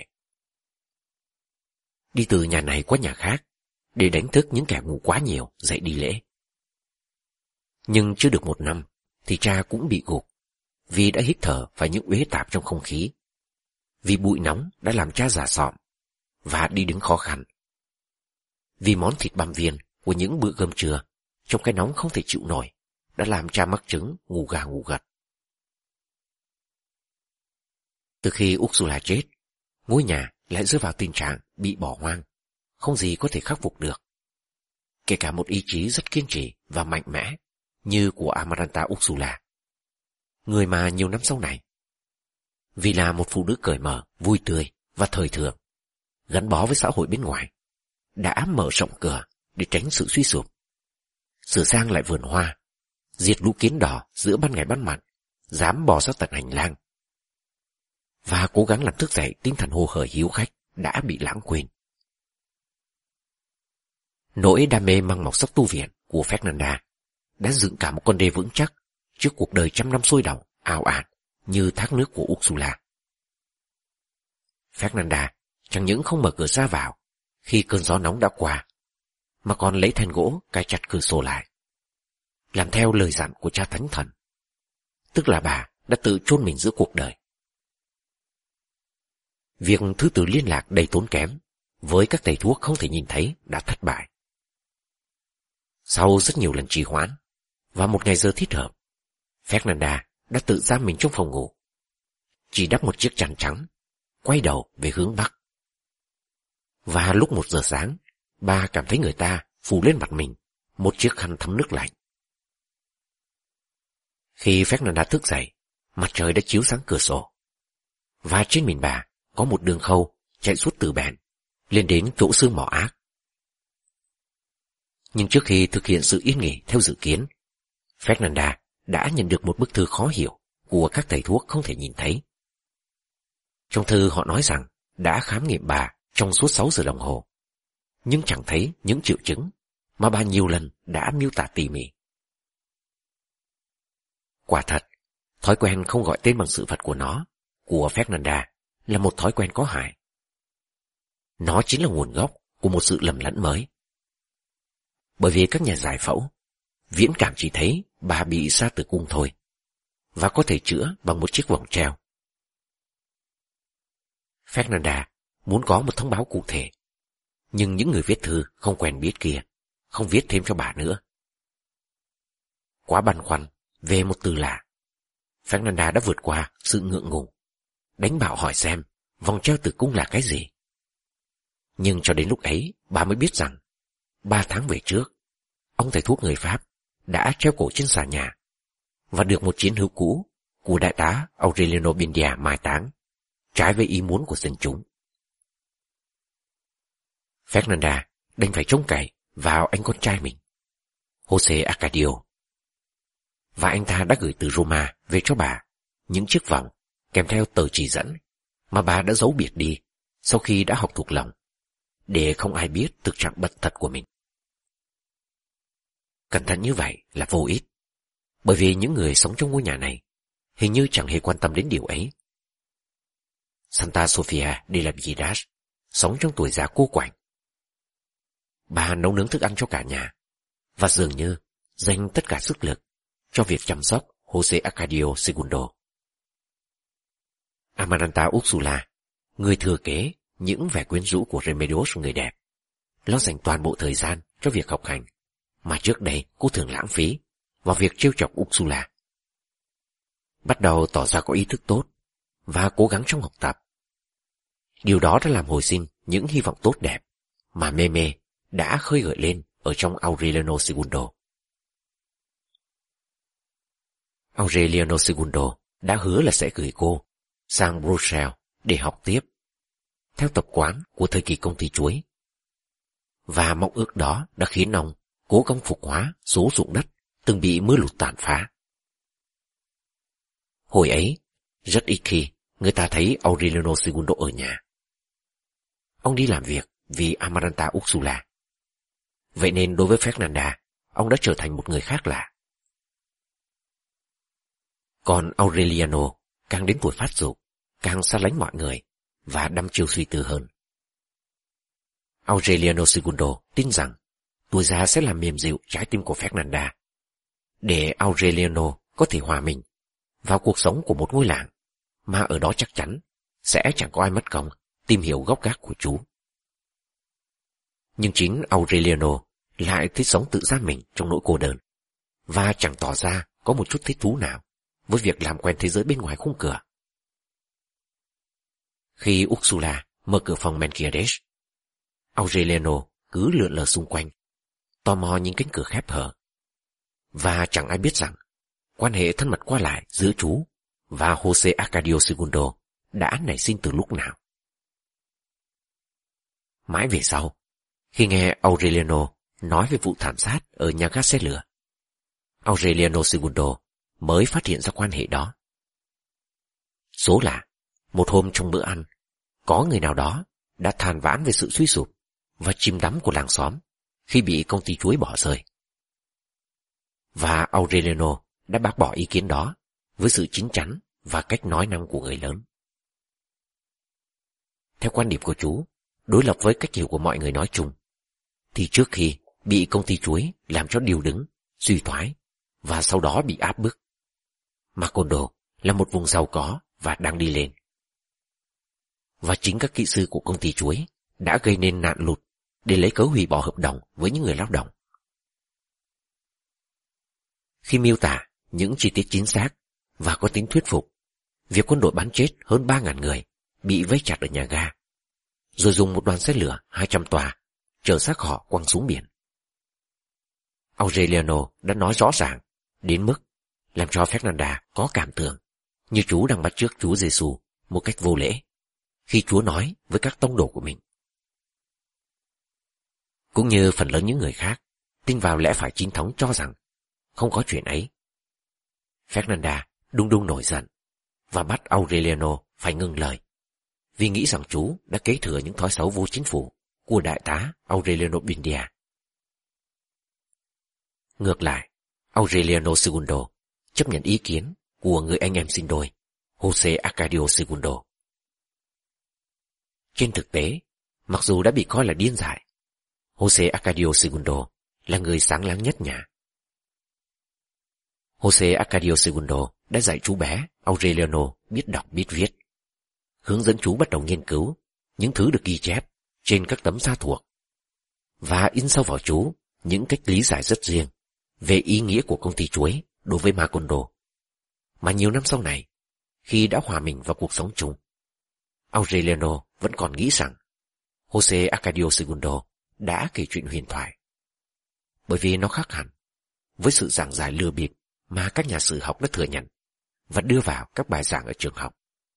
S1: Đi từ nhà này qua nhà khác để đánh thức những kẻ ngủ quá nhiều dậy đi lễ. Nhưng chưa được 1 năm thì cha cũng bị gục vì đã hít thở phải những uế tạp trong không khí, vì bụi nóng đã làm cha già sọm và đi đứng khó khăn, vì món thịt băm viên của những bữa cơm trưa trong cái nóng không thể chịu nổi đã làm cha mắc chứng ngủ gà ngủ gật. Từ khi Ursula chết, ngôi nhà lại rơi vào tình trạng bị bỏ hoang, không gì có thể khắc phục được. Kể cả một ý chí rất kiên trì và mạnh mẽ như của Amaranta Ursula, người mà nhiều năm sau này, vì là một phụ nữ cởi mở, vui tươi và thời thượng, gắn bó với xã hội bên ngoài, đã mở rộng cửa để tránh sự suy sụp, sửa sang lại vườn hoa, diệt lũ kiến đỏ giữa ban ngày ban mặt dám bò ra tận hành lang, và cố gắng làm thức dậy tinh thần hồ hởi hiếu khách đã bị lãng quên. Nỗi đam mê mang màu sắc tu viện của Fernanda đã dựng cả một con đê vững chắc trước cuộc đời trăm năm sôi động, ào ạt như thác nước của Ursula. Fernanda chẳng những không mở cửa ra vào khi cơn gió nóng đã qua, mà còn lấy thanh gỗ cài chặt cửa sổ lại, làm theo lời dặn của cha thánh thần, tức là bà đã tự chôn mình giữa cuộc đời. Việc thứ tự liên lạc đầy tốn kém với các thầy thuốc không thể nhìn thấy đã thất bại. Sau rất nhiều lần trì hoãn, và một ngày giờ thích hợp, Fernanda đã tự giam mình trong phòng ngủ, chỉ đắp một chiếc chăn trắng, quay đầu về hướng Bắc. Và lúc 1 giờ sáng, bà cảm thấy người ta phủ lên mặt mình một chiếc khăn thấm nước lạnh. Khi Fernanda thức dậy, mặt trời đã chiếu sáng cửa sổ, và trên mình bà có một đường khâu chạy suốt từ bèn lên đến chỗ xương mỏ ác. Nhưng trước khi thực hiện sự yên nghỉ theo dự kiến, Fernanda đã nhận được một bức thư khó hiểu của các thầy thuốc không thể nhìn thấy. Trong thư họ nói rằng đã khám nghiệm bà trong suốt 6 giờ đồng hồ, nhưng chẳng thấy những triệu chứng mà bà nhiều lần đã miêu tả tỉ mỉ. Quả thật, thói quen không gọi tên bằng sự thật của nó, của Fernanda, là một thói quen có hại. Nó chính là nguồn gốc của một sự lầm lẫn mới. Bởi vì các nhà giải phẫu viễn cảm chỉ thấy bà bị sa tử cung thôi, và có thể chữa bằng một chiếc vòng treo. Fernanda muốn có một thông báo cụ thể, nhưng những người viết thư không quen biết kia không viết thêm cho bà nữa. Quá băn khoăn về một từ lạ, Fernanda đã vượt qua sự ngượng ngùng, đánh bảo hỏi xem vòng treo tử cung là cái gì. Nhưng cho đến lúc ấy bà mới biết rằng 3 tháng về trước, ông thầy thuốc người Pháp đã treo cổ trên xà nhà và được một chiến hữu cũ của đại tá Aureliano Bindia mai táng, trái với ý muốn của dân chúng. Fernanda đành phải trông cậy vào anh con trai mình, Jose Arcadio, và anh ta đã gửi từ Roma về cho bà những chiếc vòng kèm theo tờ chỉ dẫn mà bà đã giấu biệt đi sau khi đã học thuộc lòng, để không ai biết thực trạng bệnh thật của mình. Cẩn thận như vậy là vô ích, bởi vì những người sống trong ngôi nhà này hình như chẳng hề quan tâm đến điều ấy. Santa Sofia de la Vidas sống trong tuổi già cô quạnh. Bà nấu nướng thức ăn cho cả nhà, và dường như dành tất cả sức lực cho việc chăm sóc Jose Arcadio Segundo. Amaranta Ursula, người thừa kế những vẻ quyến rũ của Remedios người đẹp, lo dành toàn bộ thời gian cho việc học hành mà trước đây cô thường lãng phí vào việc trêu chọc Ursula. Bắt đầu tỏ ra có ý thức tốt và cố gắng trong học tập. Điều đó đã làm hồi sinh những hy vọng tốt đẹp mà Meme đã khơi gợi lên ở trong Aureliano Segundo. Aureliano Segundo đã hứa là sẽ gửi cô sang Bruxelles để học tiếp, theo tập quán của thời kỳ công ty chuối. Và mong ước đó đã khiến ông cố gắng phục hóa số ruộng đất từng bị mưa lụt tàn phá. Hồi ấy, rất ít khi người ta thấy Aureliano Segundo ở nhà. Ông đi làm việc vì Amaranta Ursula. Vậy nên đối với Fernanda, ông đã trở thành một người khác lạ. Còn Aureliano càng đến tuổi phát dục, càng xa lánh mọi người và đăm chiêu suy tư hơn. Aureliano Segundo tin rằng tuổi già sẽ làm mềm dịu trái tim của Fernanda, để Aureliano có thể hòa mình vào cuộc sống của một ngôi làng, mà ở đó chắc chắn sẽ chẳng có ai mất công tìm hiểu gốc gác của chú. Nhưng chính Aureliano lại thích sống tự giam mình trong nỗi cô đơn, và chẳng tỏ ra có một chút thích thú nào với việc làm quen thế giới bên ngoài khung cửa. Khi Ursula mở cửa phòng Melquiades. Aureliano cứ lượn lờ xung quanh, tò mò những cánh cửa khép hờ. Và chẳng ai biết rằng quan hệ thân mật qua lại giữa chú và Jose Arcadio Segundo đã nảy sinh từ lúc nào. Mãi về sau, khi nghe Aureliano nói về vụ thảm sát ở nhà ga xe lửa, Aureliano Segundo mới phát hiện ra quan hệ đó. Số là, một hôm trong bữa ăn, có người nào đó đã than vãn về sự suy sụp và chìm đắm của làng xóm khi bị công ty chuối bỏ rơi. Và Aureliano đã bác bỏ ý kiến đó với sự chín chắn và cách nói năng của người lớn. Theo quan điểm của chú, đối lập với cách hiểu của mọi người nói chung, thì trước khi bị công ty chuối làm cho điêu đứng, suy thoái và sau đó bị áp bức, Macondo là một vùng giàu có và đang đi lên. Và chính các kỹ sư của công ty chuối đã gây nên nạn lụt để lấy cớ hủy bỏ hợp đồng với những người lao động. Khi miêu tả những chi tiết chính xác và có tính thuyết phục việc quân đội bắn chết hơn 3.000 người bị vây chặt ở nhà ga, rồi dùng một đoàn xe lửa 200 tòa chở xác họ quăng xuống biển, Aureliano đã nói rõ ràng đến mức làm cho Fernanda có cảm tưởng như chú đang bắt chước Chúa Giêsu một cách vô lễ khi Chúa nói với các tông đồ của mình. Cũng như phần lớn những người khác tin vào lẽ phải chính thống cho rằng không có chuyện ấy, Fernanda đung đung nổi giận và bắt Aureliano phải ngừng lời, vì nghĩ rằng chú đã kế thừa những thói xấu vô chính phủ của đại tá Aureliano Buendia. Ngược lại, Aureliano Segundo chấp nhận ý kiến của người anh em sinh đôi Jose Arcadio Segundo. Trên thực tế, mặc dù đã bị coi là điên dại, Jose Arcadio Segundo là người sáng láng nhất nhà. Jose Arcadio Segundo đã dạy chú bé Aureliano biết đọc biết viết, hướng dẫn chú bắt đầu nghiên cứu những thứ được ghi chép trên các tấm da thuộc, và in sâu vào chú những cách lý giải rất riêng về ý nghĩa của công ty chuối đối với Macondo. Mà nhiều năm sau này, khi đã hòa mình vào cuộc sống chung, Aureliano vẫn còn nghĩ rằng Jose Arcadio Segundo đã kể chuyện huyền thoại, bởi vì nó khác hẳn với sự giảng giải lừa bịp mà các nhà sử học đã thừa nhận và đưa vào các bài giảng ở trường học.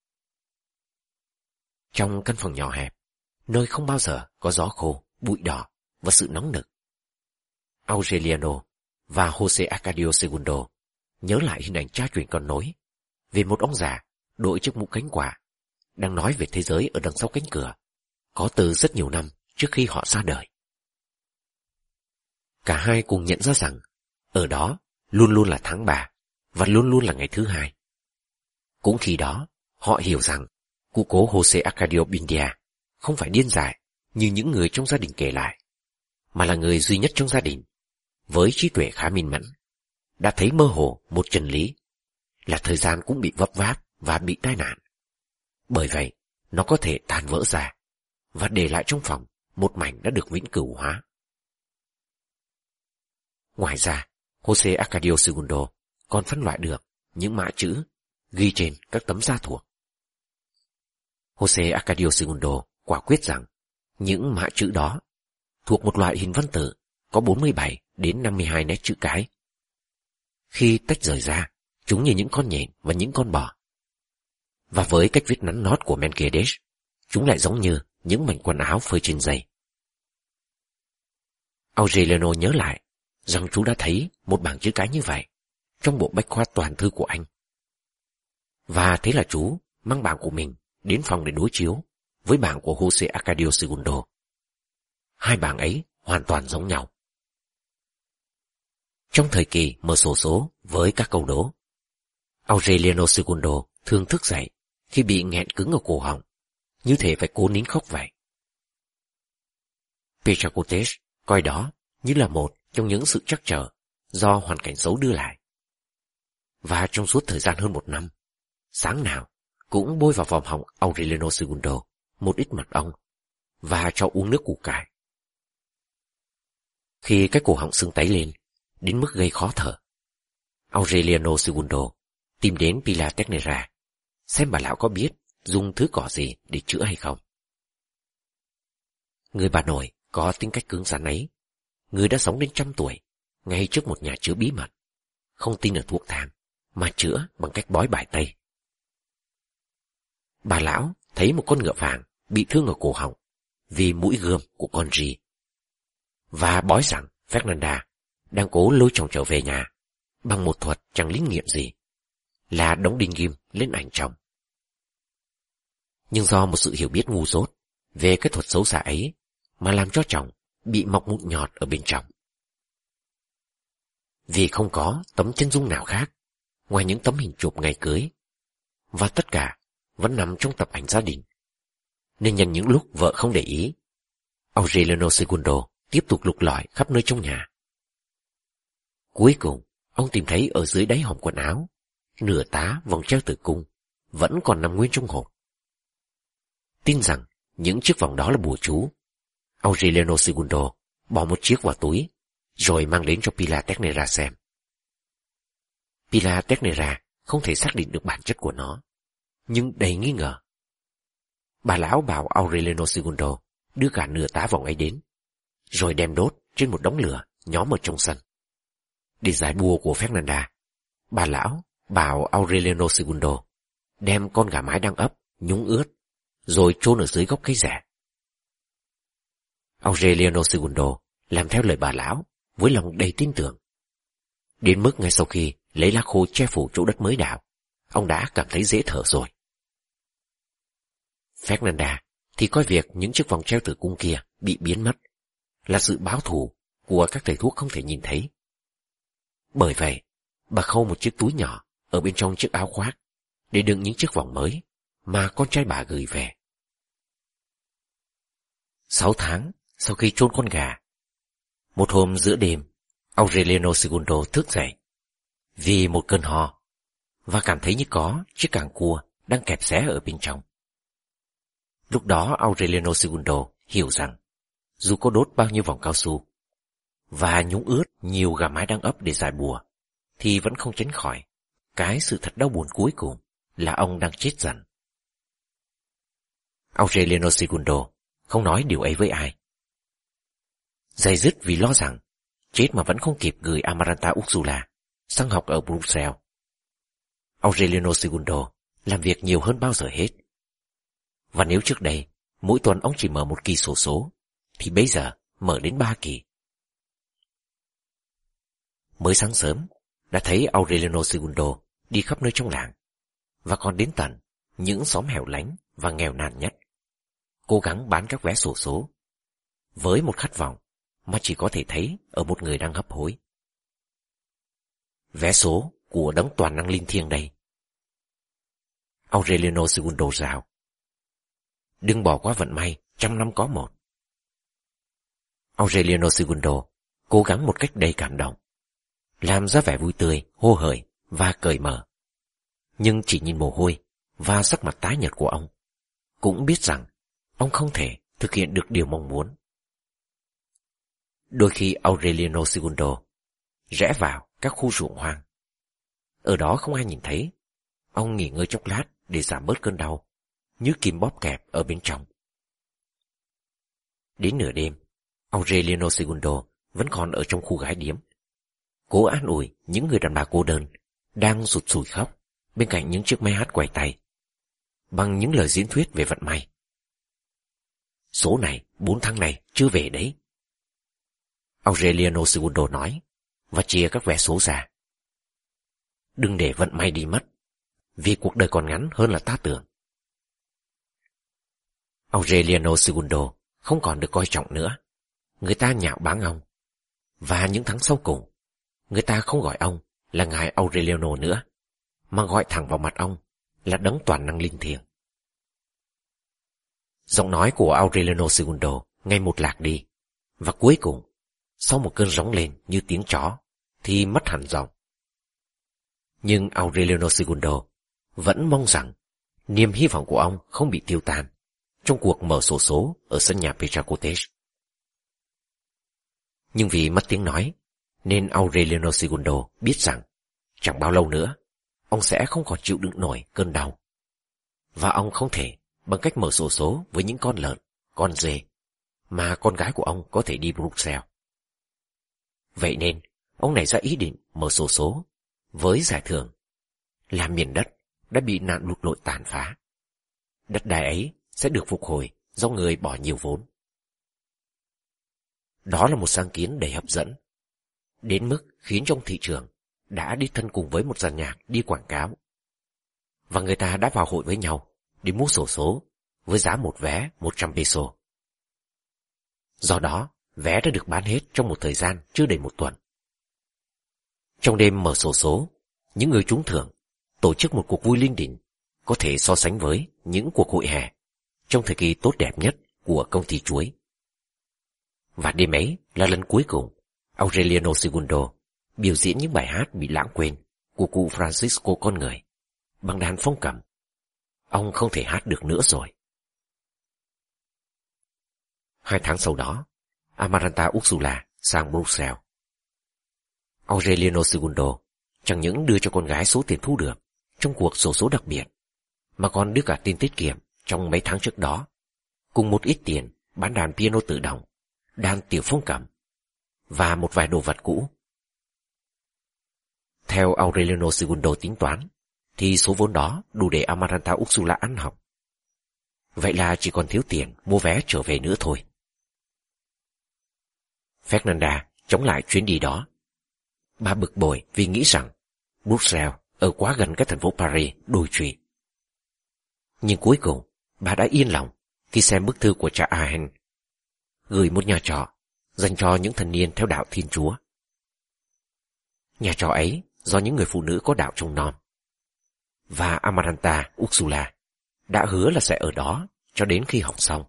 S1: Trong căn phòng nhỏ hẹp, nơi không bao giờ có gió khô, bụi đỏ và sự nóng nực, Aureliano và Jose Arcadio Segundo nhớ lại hình ảnh cha truyền con nối về một ông già đội chiếc mũ cánh quạ đang nói về thế giới ở đằng sau cánh cửa, có từ rất nhiều năm trước khi họ ra đời. Cả hai cùng nhận ra rằng ở đó luôn luôn là tháng 3 và luôn luôn là ngày thứ hai. Cũng khi đó, họ hiểu rằng cụ cố Jose Arcadio Buendia không phải điên dại như những người trong gia đình kể lại, mà là người duy nhất trong gia đình với trí tuệ khá minh mẫn, đã thấy mơ hồ một chân lý là thời gian cũng bị vấp váp và bị tai nạn. Bởi vậy, nó có thể tan vỡ ra và để lại trong phòng một mảnh đã được vĩnh cửu hóa. Ngoài ra, Jose Arcadio Segundo còn phân loại được những mã chữ ghi trên các tấm da thuộc. Jose Arcadio Segundo quả quyết rằng những mã chữ đó thuộc một loại hình văn tự có 47 đến 52 nét chữ cái. Khi tách rời ra, chúng như những con nhện và những con bò. Và với cách viết nắn nót của Melquiades, chúng lại giống như những mảnh quần áo phơi trên giày. Aureliano nhớ lại rằng chú đã thấy một bảng chữ cái như vậy trong bộ bách khoa toàn thư của anh. Và thế là chú mang bảng của mình đến phòng để đối chiếu với bảng của Jose Arcadio Segundo. Hai bảng ấy hoàn toàn giống nhau. Trong thời kỳ mở sổ số với các câu đố, Aureliano Segundo thường thức dậy khi bị nghẹn cứng ở cổ họng, như thể phải cố nín khóc vậy. Pechacotes coi đó như là một trong những sự trắc trở do hoàn cảnh xấu đưa lại. Và trong suốt thời gian hơn 1 năm, sáng nào cũng bôi vào vòm họng Aureliano Segundo một ít mật ong và cho uống nước củ cải. Khi cái cổ họng sưng tấy lên đến mức gây khó thở, Aureliano Segundo tìm đến Pilar Tecnera xem bà lão có biết dùng thứ cỏ gì để chữa hay không. Người bà nội có tính cách cứng rắn ấy, người đã sống đến 100 tuổi, ngay trước một nhà chữa bí mật, không tin ở thuốc thang, mà chữa bằng cách bói bài tây. Bà lão thấy một con ngựa vàng bị thương ở cổ họng vì mũi gươm của con rì, và bói rằng Fernanda đang cố lôi chồng trở về nhà bằng một thuật chẳng linh nghiệm gì, là đóng đinh ghim lên ảnh chồng. Nhưng do một sự hiểu biết ngu dốt về cái thuật xấu xa ấy mà làm cho chồng bị mọc mụn nhọt ở bên trong. Vì không có tấm chân dung nào khác ngoài những tấm hình chụp ngày cưới, và tất cả vẫn nằm trong tập ảnh gia đình, nên nhân những lúc vợ không để ý, Aureliano Segundo tiếp tục lục lọi khắp nơi trong nhà. Cuối cùng, ông tìm thấy ở dưới đáy hòm quần áo nửa tá vòng treo tử cung vẫn còn nằm nguyên trong hộp. Tin rằng những chiếc vòng đó là bùa chú, Aureliano Segundo bỏ một chiếc vào túi rồi mang đến cho Pilar Teixeira xem. Pilar Teixeira không thể xác định được bản chất của nó, nhưng đầy nghi ngờ. Bà lão bảo Aureliano Segundo đưa cả nửa tá vòng ấy đến, rồi đem đốt trên một đống lửa nhóm ở trong sân. Để giải bùa của Fernanda, bà lão bảo Aureliano Segundo đem con gà mái đang ấp nhúng ướt rồi chôn ở dưới gốc cây rẻ. Aureliano Segundo làm theo lời bà lão với lòng đầy tin tưởng. Đến mức ngay sau khi lấy lá khô che phủ chỗ đất mới đào, ông đã cảm thấy dễ thở rồi. Fernanda thì coi việc những chiếc vòng treo tử cung kia bị biến mất là sự báo thù của các thầy thuốc không thể nhìn thấy. Bởi vậy, bà khâu một chiếc túi nhỏ ở bên trong chiếc áo khoác để đựng những chiếc vòng mới mà con trai bà gửi về. 6 tháng sau khi chôn con gà, một hôm giữa đêm, Aureliano Segundo thức dậy vì một cơn ho và cảm thấy như có chiếc càng cua đang kẹp xé ở bên trong. Lúc đó Aureliano Segundo hiểu rằng dù có đốt bao nhiêu vòng cao su và nhúng ướt nhiều gà mái đang ấp để giải bùa, thì vẫn không tránh khỏi cái sự thật đau buồn cuối cùng là ông đang chết dần. Aureliano Segundo không nói điều ấy với ai. Day dứt vì lo rằng chết mà vẫn không kịp gửi Amaranta Ursula sang học ở Bruxelles. Aureliano Segundo làm việc nhiều hơn bao giờ hết. Và nếu trước đây mỗi tuần ông chỉ mở một kỳ sổ số, thì bây giờ mở đến 3 kỳ. Mới sáng sớm đã thấy Aureliano Segundo đi khắp nơi trong làng, và còn đến tận những xóm hẻo lánh và nghèo nàn nhất, cố gắng bán các vé xổ số, với một khát vọng mà chỉ có thể thấy ở một người đang hấp hối. Vé số của đấng toàn năng linh thiêng đây. Aureliano Segundo rao: đừng bỏ qua vận may, 100 năm có một. Aureliano Segundo cố gắng một cách đầy cảm động, làm ra vẻ vui tươi, hô hởi và cởi mở. Nhưng chỉ nhìn mồ hôi và sắc mặt tái nhợt của ông, cũng biết rằng ông không thể thực hiện được điều mong muốn. Đôi khi Aureliano Segundo rẽ vào các khu ruộng hoang. Ở đó không ai nhìn thấy, ông nghỉ ngơi chốc lát để giảm bớt cơn đau, như kìm bóp kẹp ở bên trong. Đến nửa đêm, Aureliano Segundo vẫn còn ở trong khu gái điếm, cố an ủi những người đàn bà cô đơn đang sụt sùi khóc bên cạnh những chiếc máy hát quẩy tay, bằng những lời diễn thuyết về vận may. Số này 4 tháng này chưa về đấy, Aureliano Segundo nói, và chia các vé số ra. Đừng để vận may đi mất, vì cuộc đời còn ngắn hơn là ta tưởng. Aureliano Segundo không còn được coi trọng nữa. Người ta nhạo báng ông, và những tháng sau cùng, người ta không gọi ông là ngài Aureliano nữa, mà gọi thẳng vào mặt ông là đấng toàn năng linh thiêng. Giọng nói của Aureliano Segundo ngày một lạc đi, và cuối cùng, sau một cơn rống lên như tiếng chó, thì mất hẳn giọng. Nhưng Aureliano Segundo vẫn mong rằng niềm hy vọng của ông không bị tiêu tan trong cuộc mở xổ số ở sân nhà Petra Cottage. Nhưng vì mất tiếng nói, nên Aureliano Segundo biết rằng chẳng bao lâu nữa, ông sẽ không còn chịu đựng nổi cơn đau. Và ông không thể bằng cách mở xổ số với những con lợn, con dê, mà con gái của ông có thể đi Bruxelles. Vậy nên, ông nảy ra ý định mở xổ số với giải thưởng là miền đất đã bị nạn lụt lội tàn phá. Đất đai ấy sẽ được phục hồi do người bỏ nhiều vốn. Đó là một sáng kiến đầy hấp dẫn, đến mức khiến trong thị trường đã đích thân cùng với một dàn nhạc đi quảng cáo. Và người ta đã vào hội với nhau để mua xổ số với giá một vé 100 peso. Do đó, vé đã được bán hết trong một thời gian chưa đầy một tuần. Trong đêm mở xổ số, những người trúng thưởng tổ chức một cuộc vui linh đình có thể so sánh với những cuộc hội hè trong thời kỳ tốt đẹp nhất của công ty chuối. Và đêm ấy là lần cuối cùng Aureliano Segundo biểu diễn những bài hát bị lãng quên của cụ Francisco con người bằng đàn phong cầm. Ông không thể hát được nữa rồi. 2 tháng sau đó, Amaranta Ursula sang Bruxelles. Aureliano Segundo chẳng những đưa cho con gái số tiền thu được trong cuộc xổ số đặc biệt, mà còn đưa cả tiền tiết kiệm trong mấy tháng trước đó, cùng một ít tiền bán đàn piano tự động, đàn tiểu phong cầm và một vài đồ vật cũ. Theo Aureliano Segundo tính toán, thì số vốn đó đủ để Amaranta Ursula ăn học. Vậy là chỉ còn thiếu tiền mua vé trở về nữa thôi. Fernanda chống lại chuyến đi đó. Bà bực bội vì nghĩ rằng Bruxelles ở quá gần cái thành phố Paris đồi trụy. Nhưng cuối cùng, bà đã yên lòng khi xem bức thư của cha Ahen gửi một nhà trọ dành cho những thanh niên theo đạo Thiên Chúa. Nhà trọ ấy do những người phụ nữ có đạo trông nom. Và Amaranta Ursula đã hứa là sẽ ở đó cho đến khi học xong.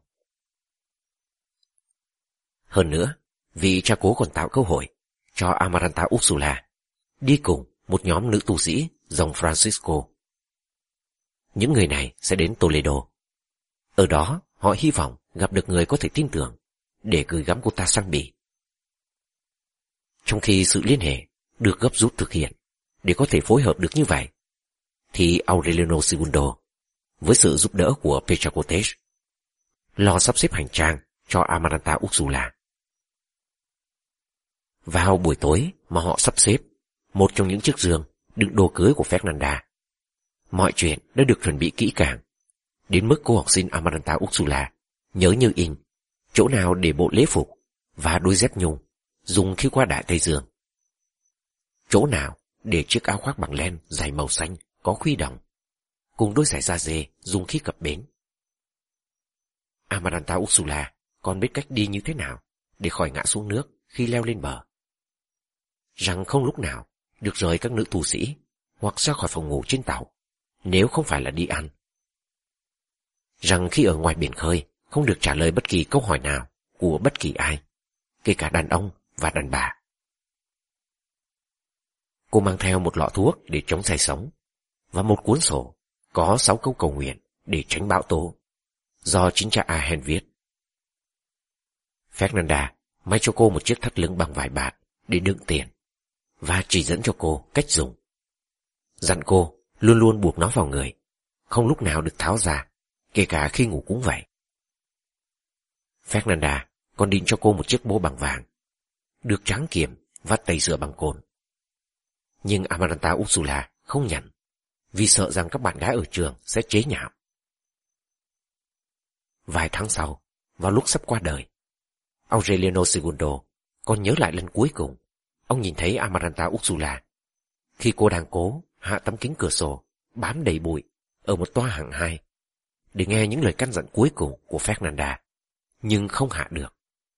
S1: Hơn nữa, vì cha cố còn tạo cơ hội cho Amaranta Ursula đi cùng một nhóm nữ tu sĩ dòng Francisco. Những người này sẽ đến Toledo. Ở đó, họ hy vọng gặp được người có thể tin tưởng để gửi gắm cô ta sang Bỉ. Trong khi sự liên hệ được gấp rút thực hiện để có thể phối hợp được như vậy, thì Aureliano Segundo, với sự giúp đỡ của Petra Cortes, lo sắp xếp hành trang cho Amaranta Ursula. Vào buổi tối mà họ sắp xếp một trong những chiếc giường đựng đồ cưới của Fernanda, mọi chuyện đã được chuẩn bị kỹ càng, đến mức cô học sinh Amaranta Ursula nhớ như in chỗ nào để bộ lễ phục và đôi dép nhung dùng khi qua Đại Tây Dương, chỗ nào để chiếc áo khoác bằng len dày màu xanh có khuy đồng, cùng đôi giày da dê dùng khi cập bến. Amaranta Ursula còn biết cách đi như thế nào để khỏi ngã xuống nước khi leo lên bờ, rằng không lúc nào được rời các nữ tu sĩ hoặc ra khỏi phòng ngủ trên tàu nếu không phải là đi ăn, rằng khi ở ngoài biển khơi không được trả lời bất kỳ câu hỏi nào của bất kỳ ai, kể cả đàn ông và đàn bà. Cô mang theo một lọ thuốc để chống say sống và một cuốn sổ có 6 câu cầu nguyện để tránh bão tố, do chính cha Ahen viết. Fernanda may cho cô một chiếc thắt lưng bằng vải bạt để đựng tiền và chỉ dẫn cho cô cách dùng. Dặn cô luôn luôn buộc nó vào người, không lúc nào được tháo ra, kể cả khi ngủ cũng vậy. Fernanda còn định cho cô một chiếc bô bằng vàng, được tráng kiểm và tẩy rửa bằng cồn. Nhưng Amaranta Ursula không nhận, vì sợ rằng các bạn gái ở trường sẽ chế nhạo. Vài tháng sau, vào lúc sắp qua đời, Aureliano Segundo còn nhớ lại lần cuối cùng ông nhìn thấy Amaranta Ursula khi cô đang cố hạ tấm kính cửa sổ bám đầy bụi ở một toa hạng 2 để nghe những lời căn dặn cuối cùng của Fernanda, nhưng không hạ được.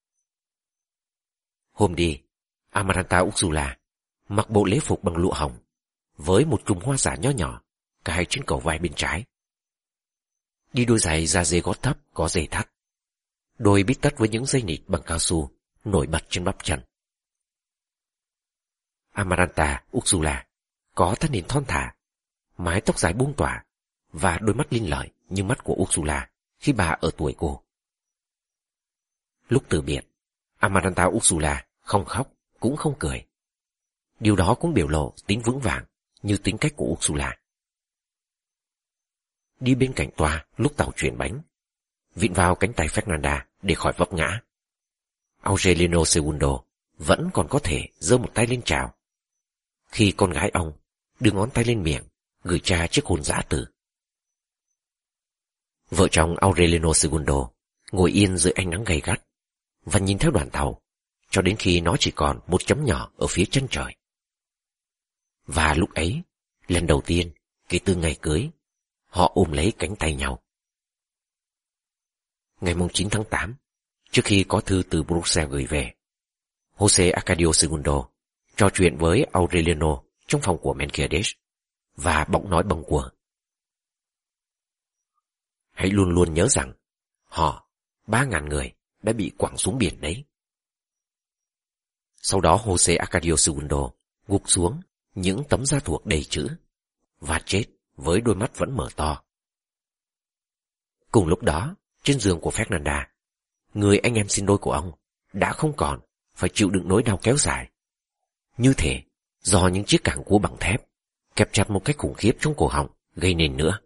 S1: Hôm đi, Amaranta Ursula mặc bộ lễ phục bằng lụa hồng với một chùm hoa giả nho nhỏ cài trên cầu vai bên trái, đi đôi giày da dê gót thấp có dây thắt, đôi bít tất với những dây nịt bằng cao su nổi bật trên bắp chân. Amaranta Ursula có thân hình thon thả, mái tóc dài buông tỏa và đôi mắt linh lợi như mắt của Ursula khi bà ở tuổi cô. Lúc từ biệt, Amaranta Ursula không khóc cũng không cười. Điều đó cũng biểu lộ tính vững vàng như tính cách của Ursula. Đi bên cạnh toa lúc tàu chuyển bánh, vịn vào cánh tay Fernanda để khỏi vấp ngã, Aureliano II vẫn còn có thể giơ một tay lên chào khi con gái ông đưa ngón tay lên miệng gửi cha chiếc hôn dã từ. Vợ chồng Aureliano II ngồi yên dưới ánh nắng gay gắt và nhìn theo đoàn tàu cho đến khi nó chỉ còn một chấm nhỏ ở phía chân trời. Và lúc ấy, lần đầu tiên kể từ ngày cưới, họ ôm lấy cánh tay nhau. Ngày 9 tháng 8, trước khi có thư từ Bruxelles gửi về, Jose Arcadio II trò chuyện với Aureliano trong phòng của Melquiades và bỗng nói bâng quơ: hãy luôn luôn nhớ rằng họ, 3.000 người, đã bị quẳng xuống biển đấy. Sau đó Jose Arcadio II gục xuống những tấm da thuộc đầy chữ và chết với đôi mắt vẫn mở to. Cùng lúc đó, trên giường của Fernanda, người anh em sinh đôi của ông đã không còn phải chịu đựng nỗi đau kéo dài. Như thể do những chiếc cẳng cua bằng thép kẹp chặt một cách khủng khiếp trong cổ họng gây nên nữa.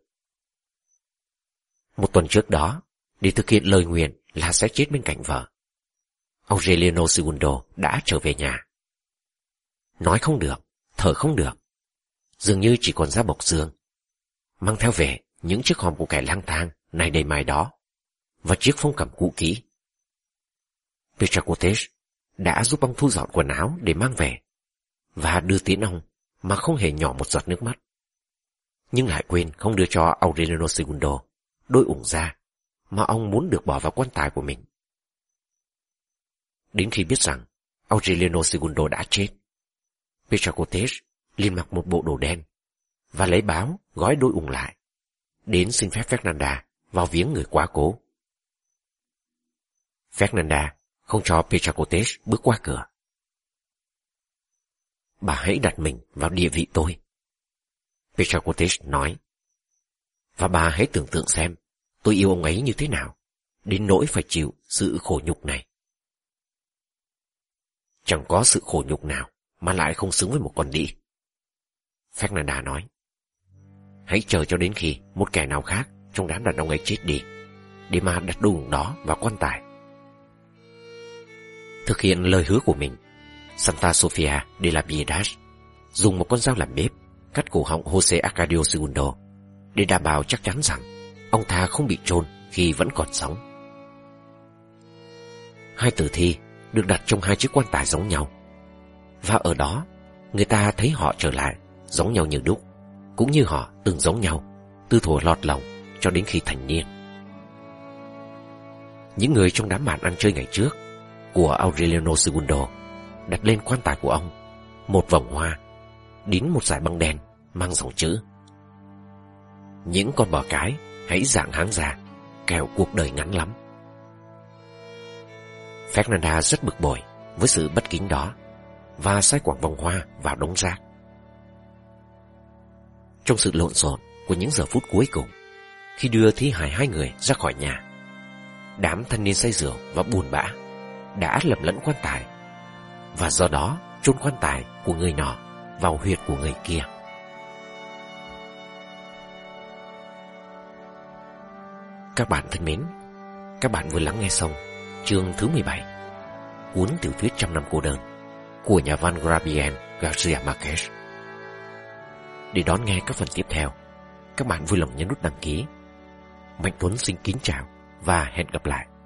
S1: Một tuần trước đó, để thực hiện lời nguyền là sẽ chết bên cạnh vợ, Aureliano II đã trở về nhà. Nói không được, thở không được, dường như chỉ còn da bọc xương, mang theo về những chiếc hòm của kẻ lang thang này đầy mài đó và chiếc phong cầm cũ kỹ. Petracotes đã giúp ông thu dọn quần áo để mang về và đưa tiễn ông mà không hề nhỏ một giọt nước mắt, nhưng lại quên không đưa cho Aureliano II đôi ủng da mà ông muốn được bỏ vào quan tài của mình. Đến khi biết rằng Aureliano II đã chết, Petracotes liền mặc một bộ đồ đen và lấy báo gói đôi ủng lại, đến xin phép Fernanda vào viếng người quá cố. Fernanda không cho Petracotes bước qua cửa. Bà hãy đặt mình vào địa vị tôi, Petracotes nói, và bà hãy tưởng tượng xem tôi yêu ông ấy như thế nào, đến nỗi phải chịu sự khổ nhục này. Chẳng có sự khổ nhục nào mà lại không xứng với một con đĩ, Fernanda nói. Hãy chờ cho đến khi một kẻ nào khác trong đám đàn ông ấy chết đi, để mà đặt đôi ủng đó vào quan tài. Thực hiện lời hứa của mình, Santa Sofia de la Piedad dùng một con dao làm bếp cắt cổ họng Jose Arcadio II để đảm bảo chắc chắn rằng ông ta không bị chôn khi vẫn còn sống. Hai tử thi được đặt trong hai chiếc quan tài giống nhau, và ở đó người ta thấy họ trở lại giống nhau như đúc, cũng như họ từng giống nhau từ thuở lọt lòng cho đến khi thành niên. Những người trong đám bạn ăn chơi ngày trước của Aureliano II đặt lên quan tài của ông một vòng hoa, đính một dải băng đen mang dòng chữ: những con bò cái hãy dạng háng ra, kẻo cuộc đời ngắn lắm. Fernanda rất bực bội với sự bất kính đó và sai quẳng vòng hoa vào đống rác. Trong sự lộn xộn của những giờ phút cuối cùng, khi đưa thi hài hai người ra khỏi nhà, đám thanh niên say rượu và buồn bã đã lầm lẫn quan tài, và do đó chôn quan tài của người nọ vào huyệt của người kia. Các bạn thân mến, các bạn vừa lắng nghe xong chương thứ 17 cuốn tiểu thuyết Trăm năm cô đơn của nhà văn Gabriel Garcia Marquez. Để đón nghe các phần tiếp theo, các bạn vui lòng nhấn nút đăng ký. Mạnh Tuấn xin kính chào và hẹn gặp lại.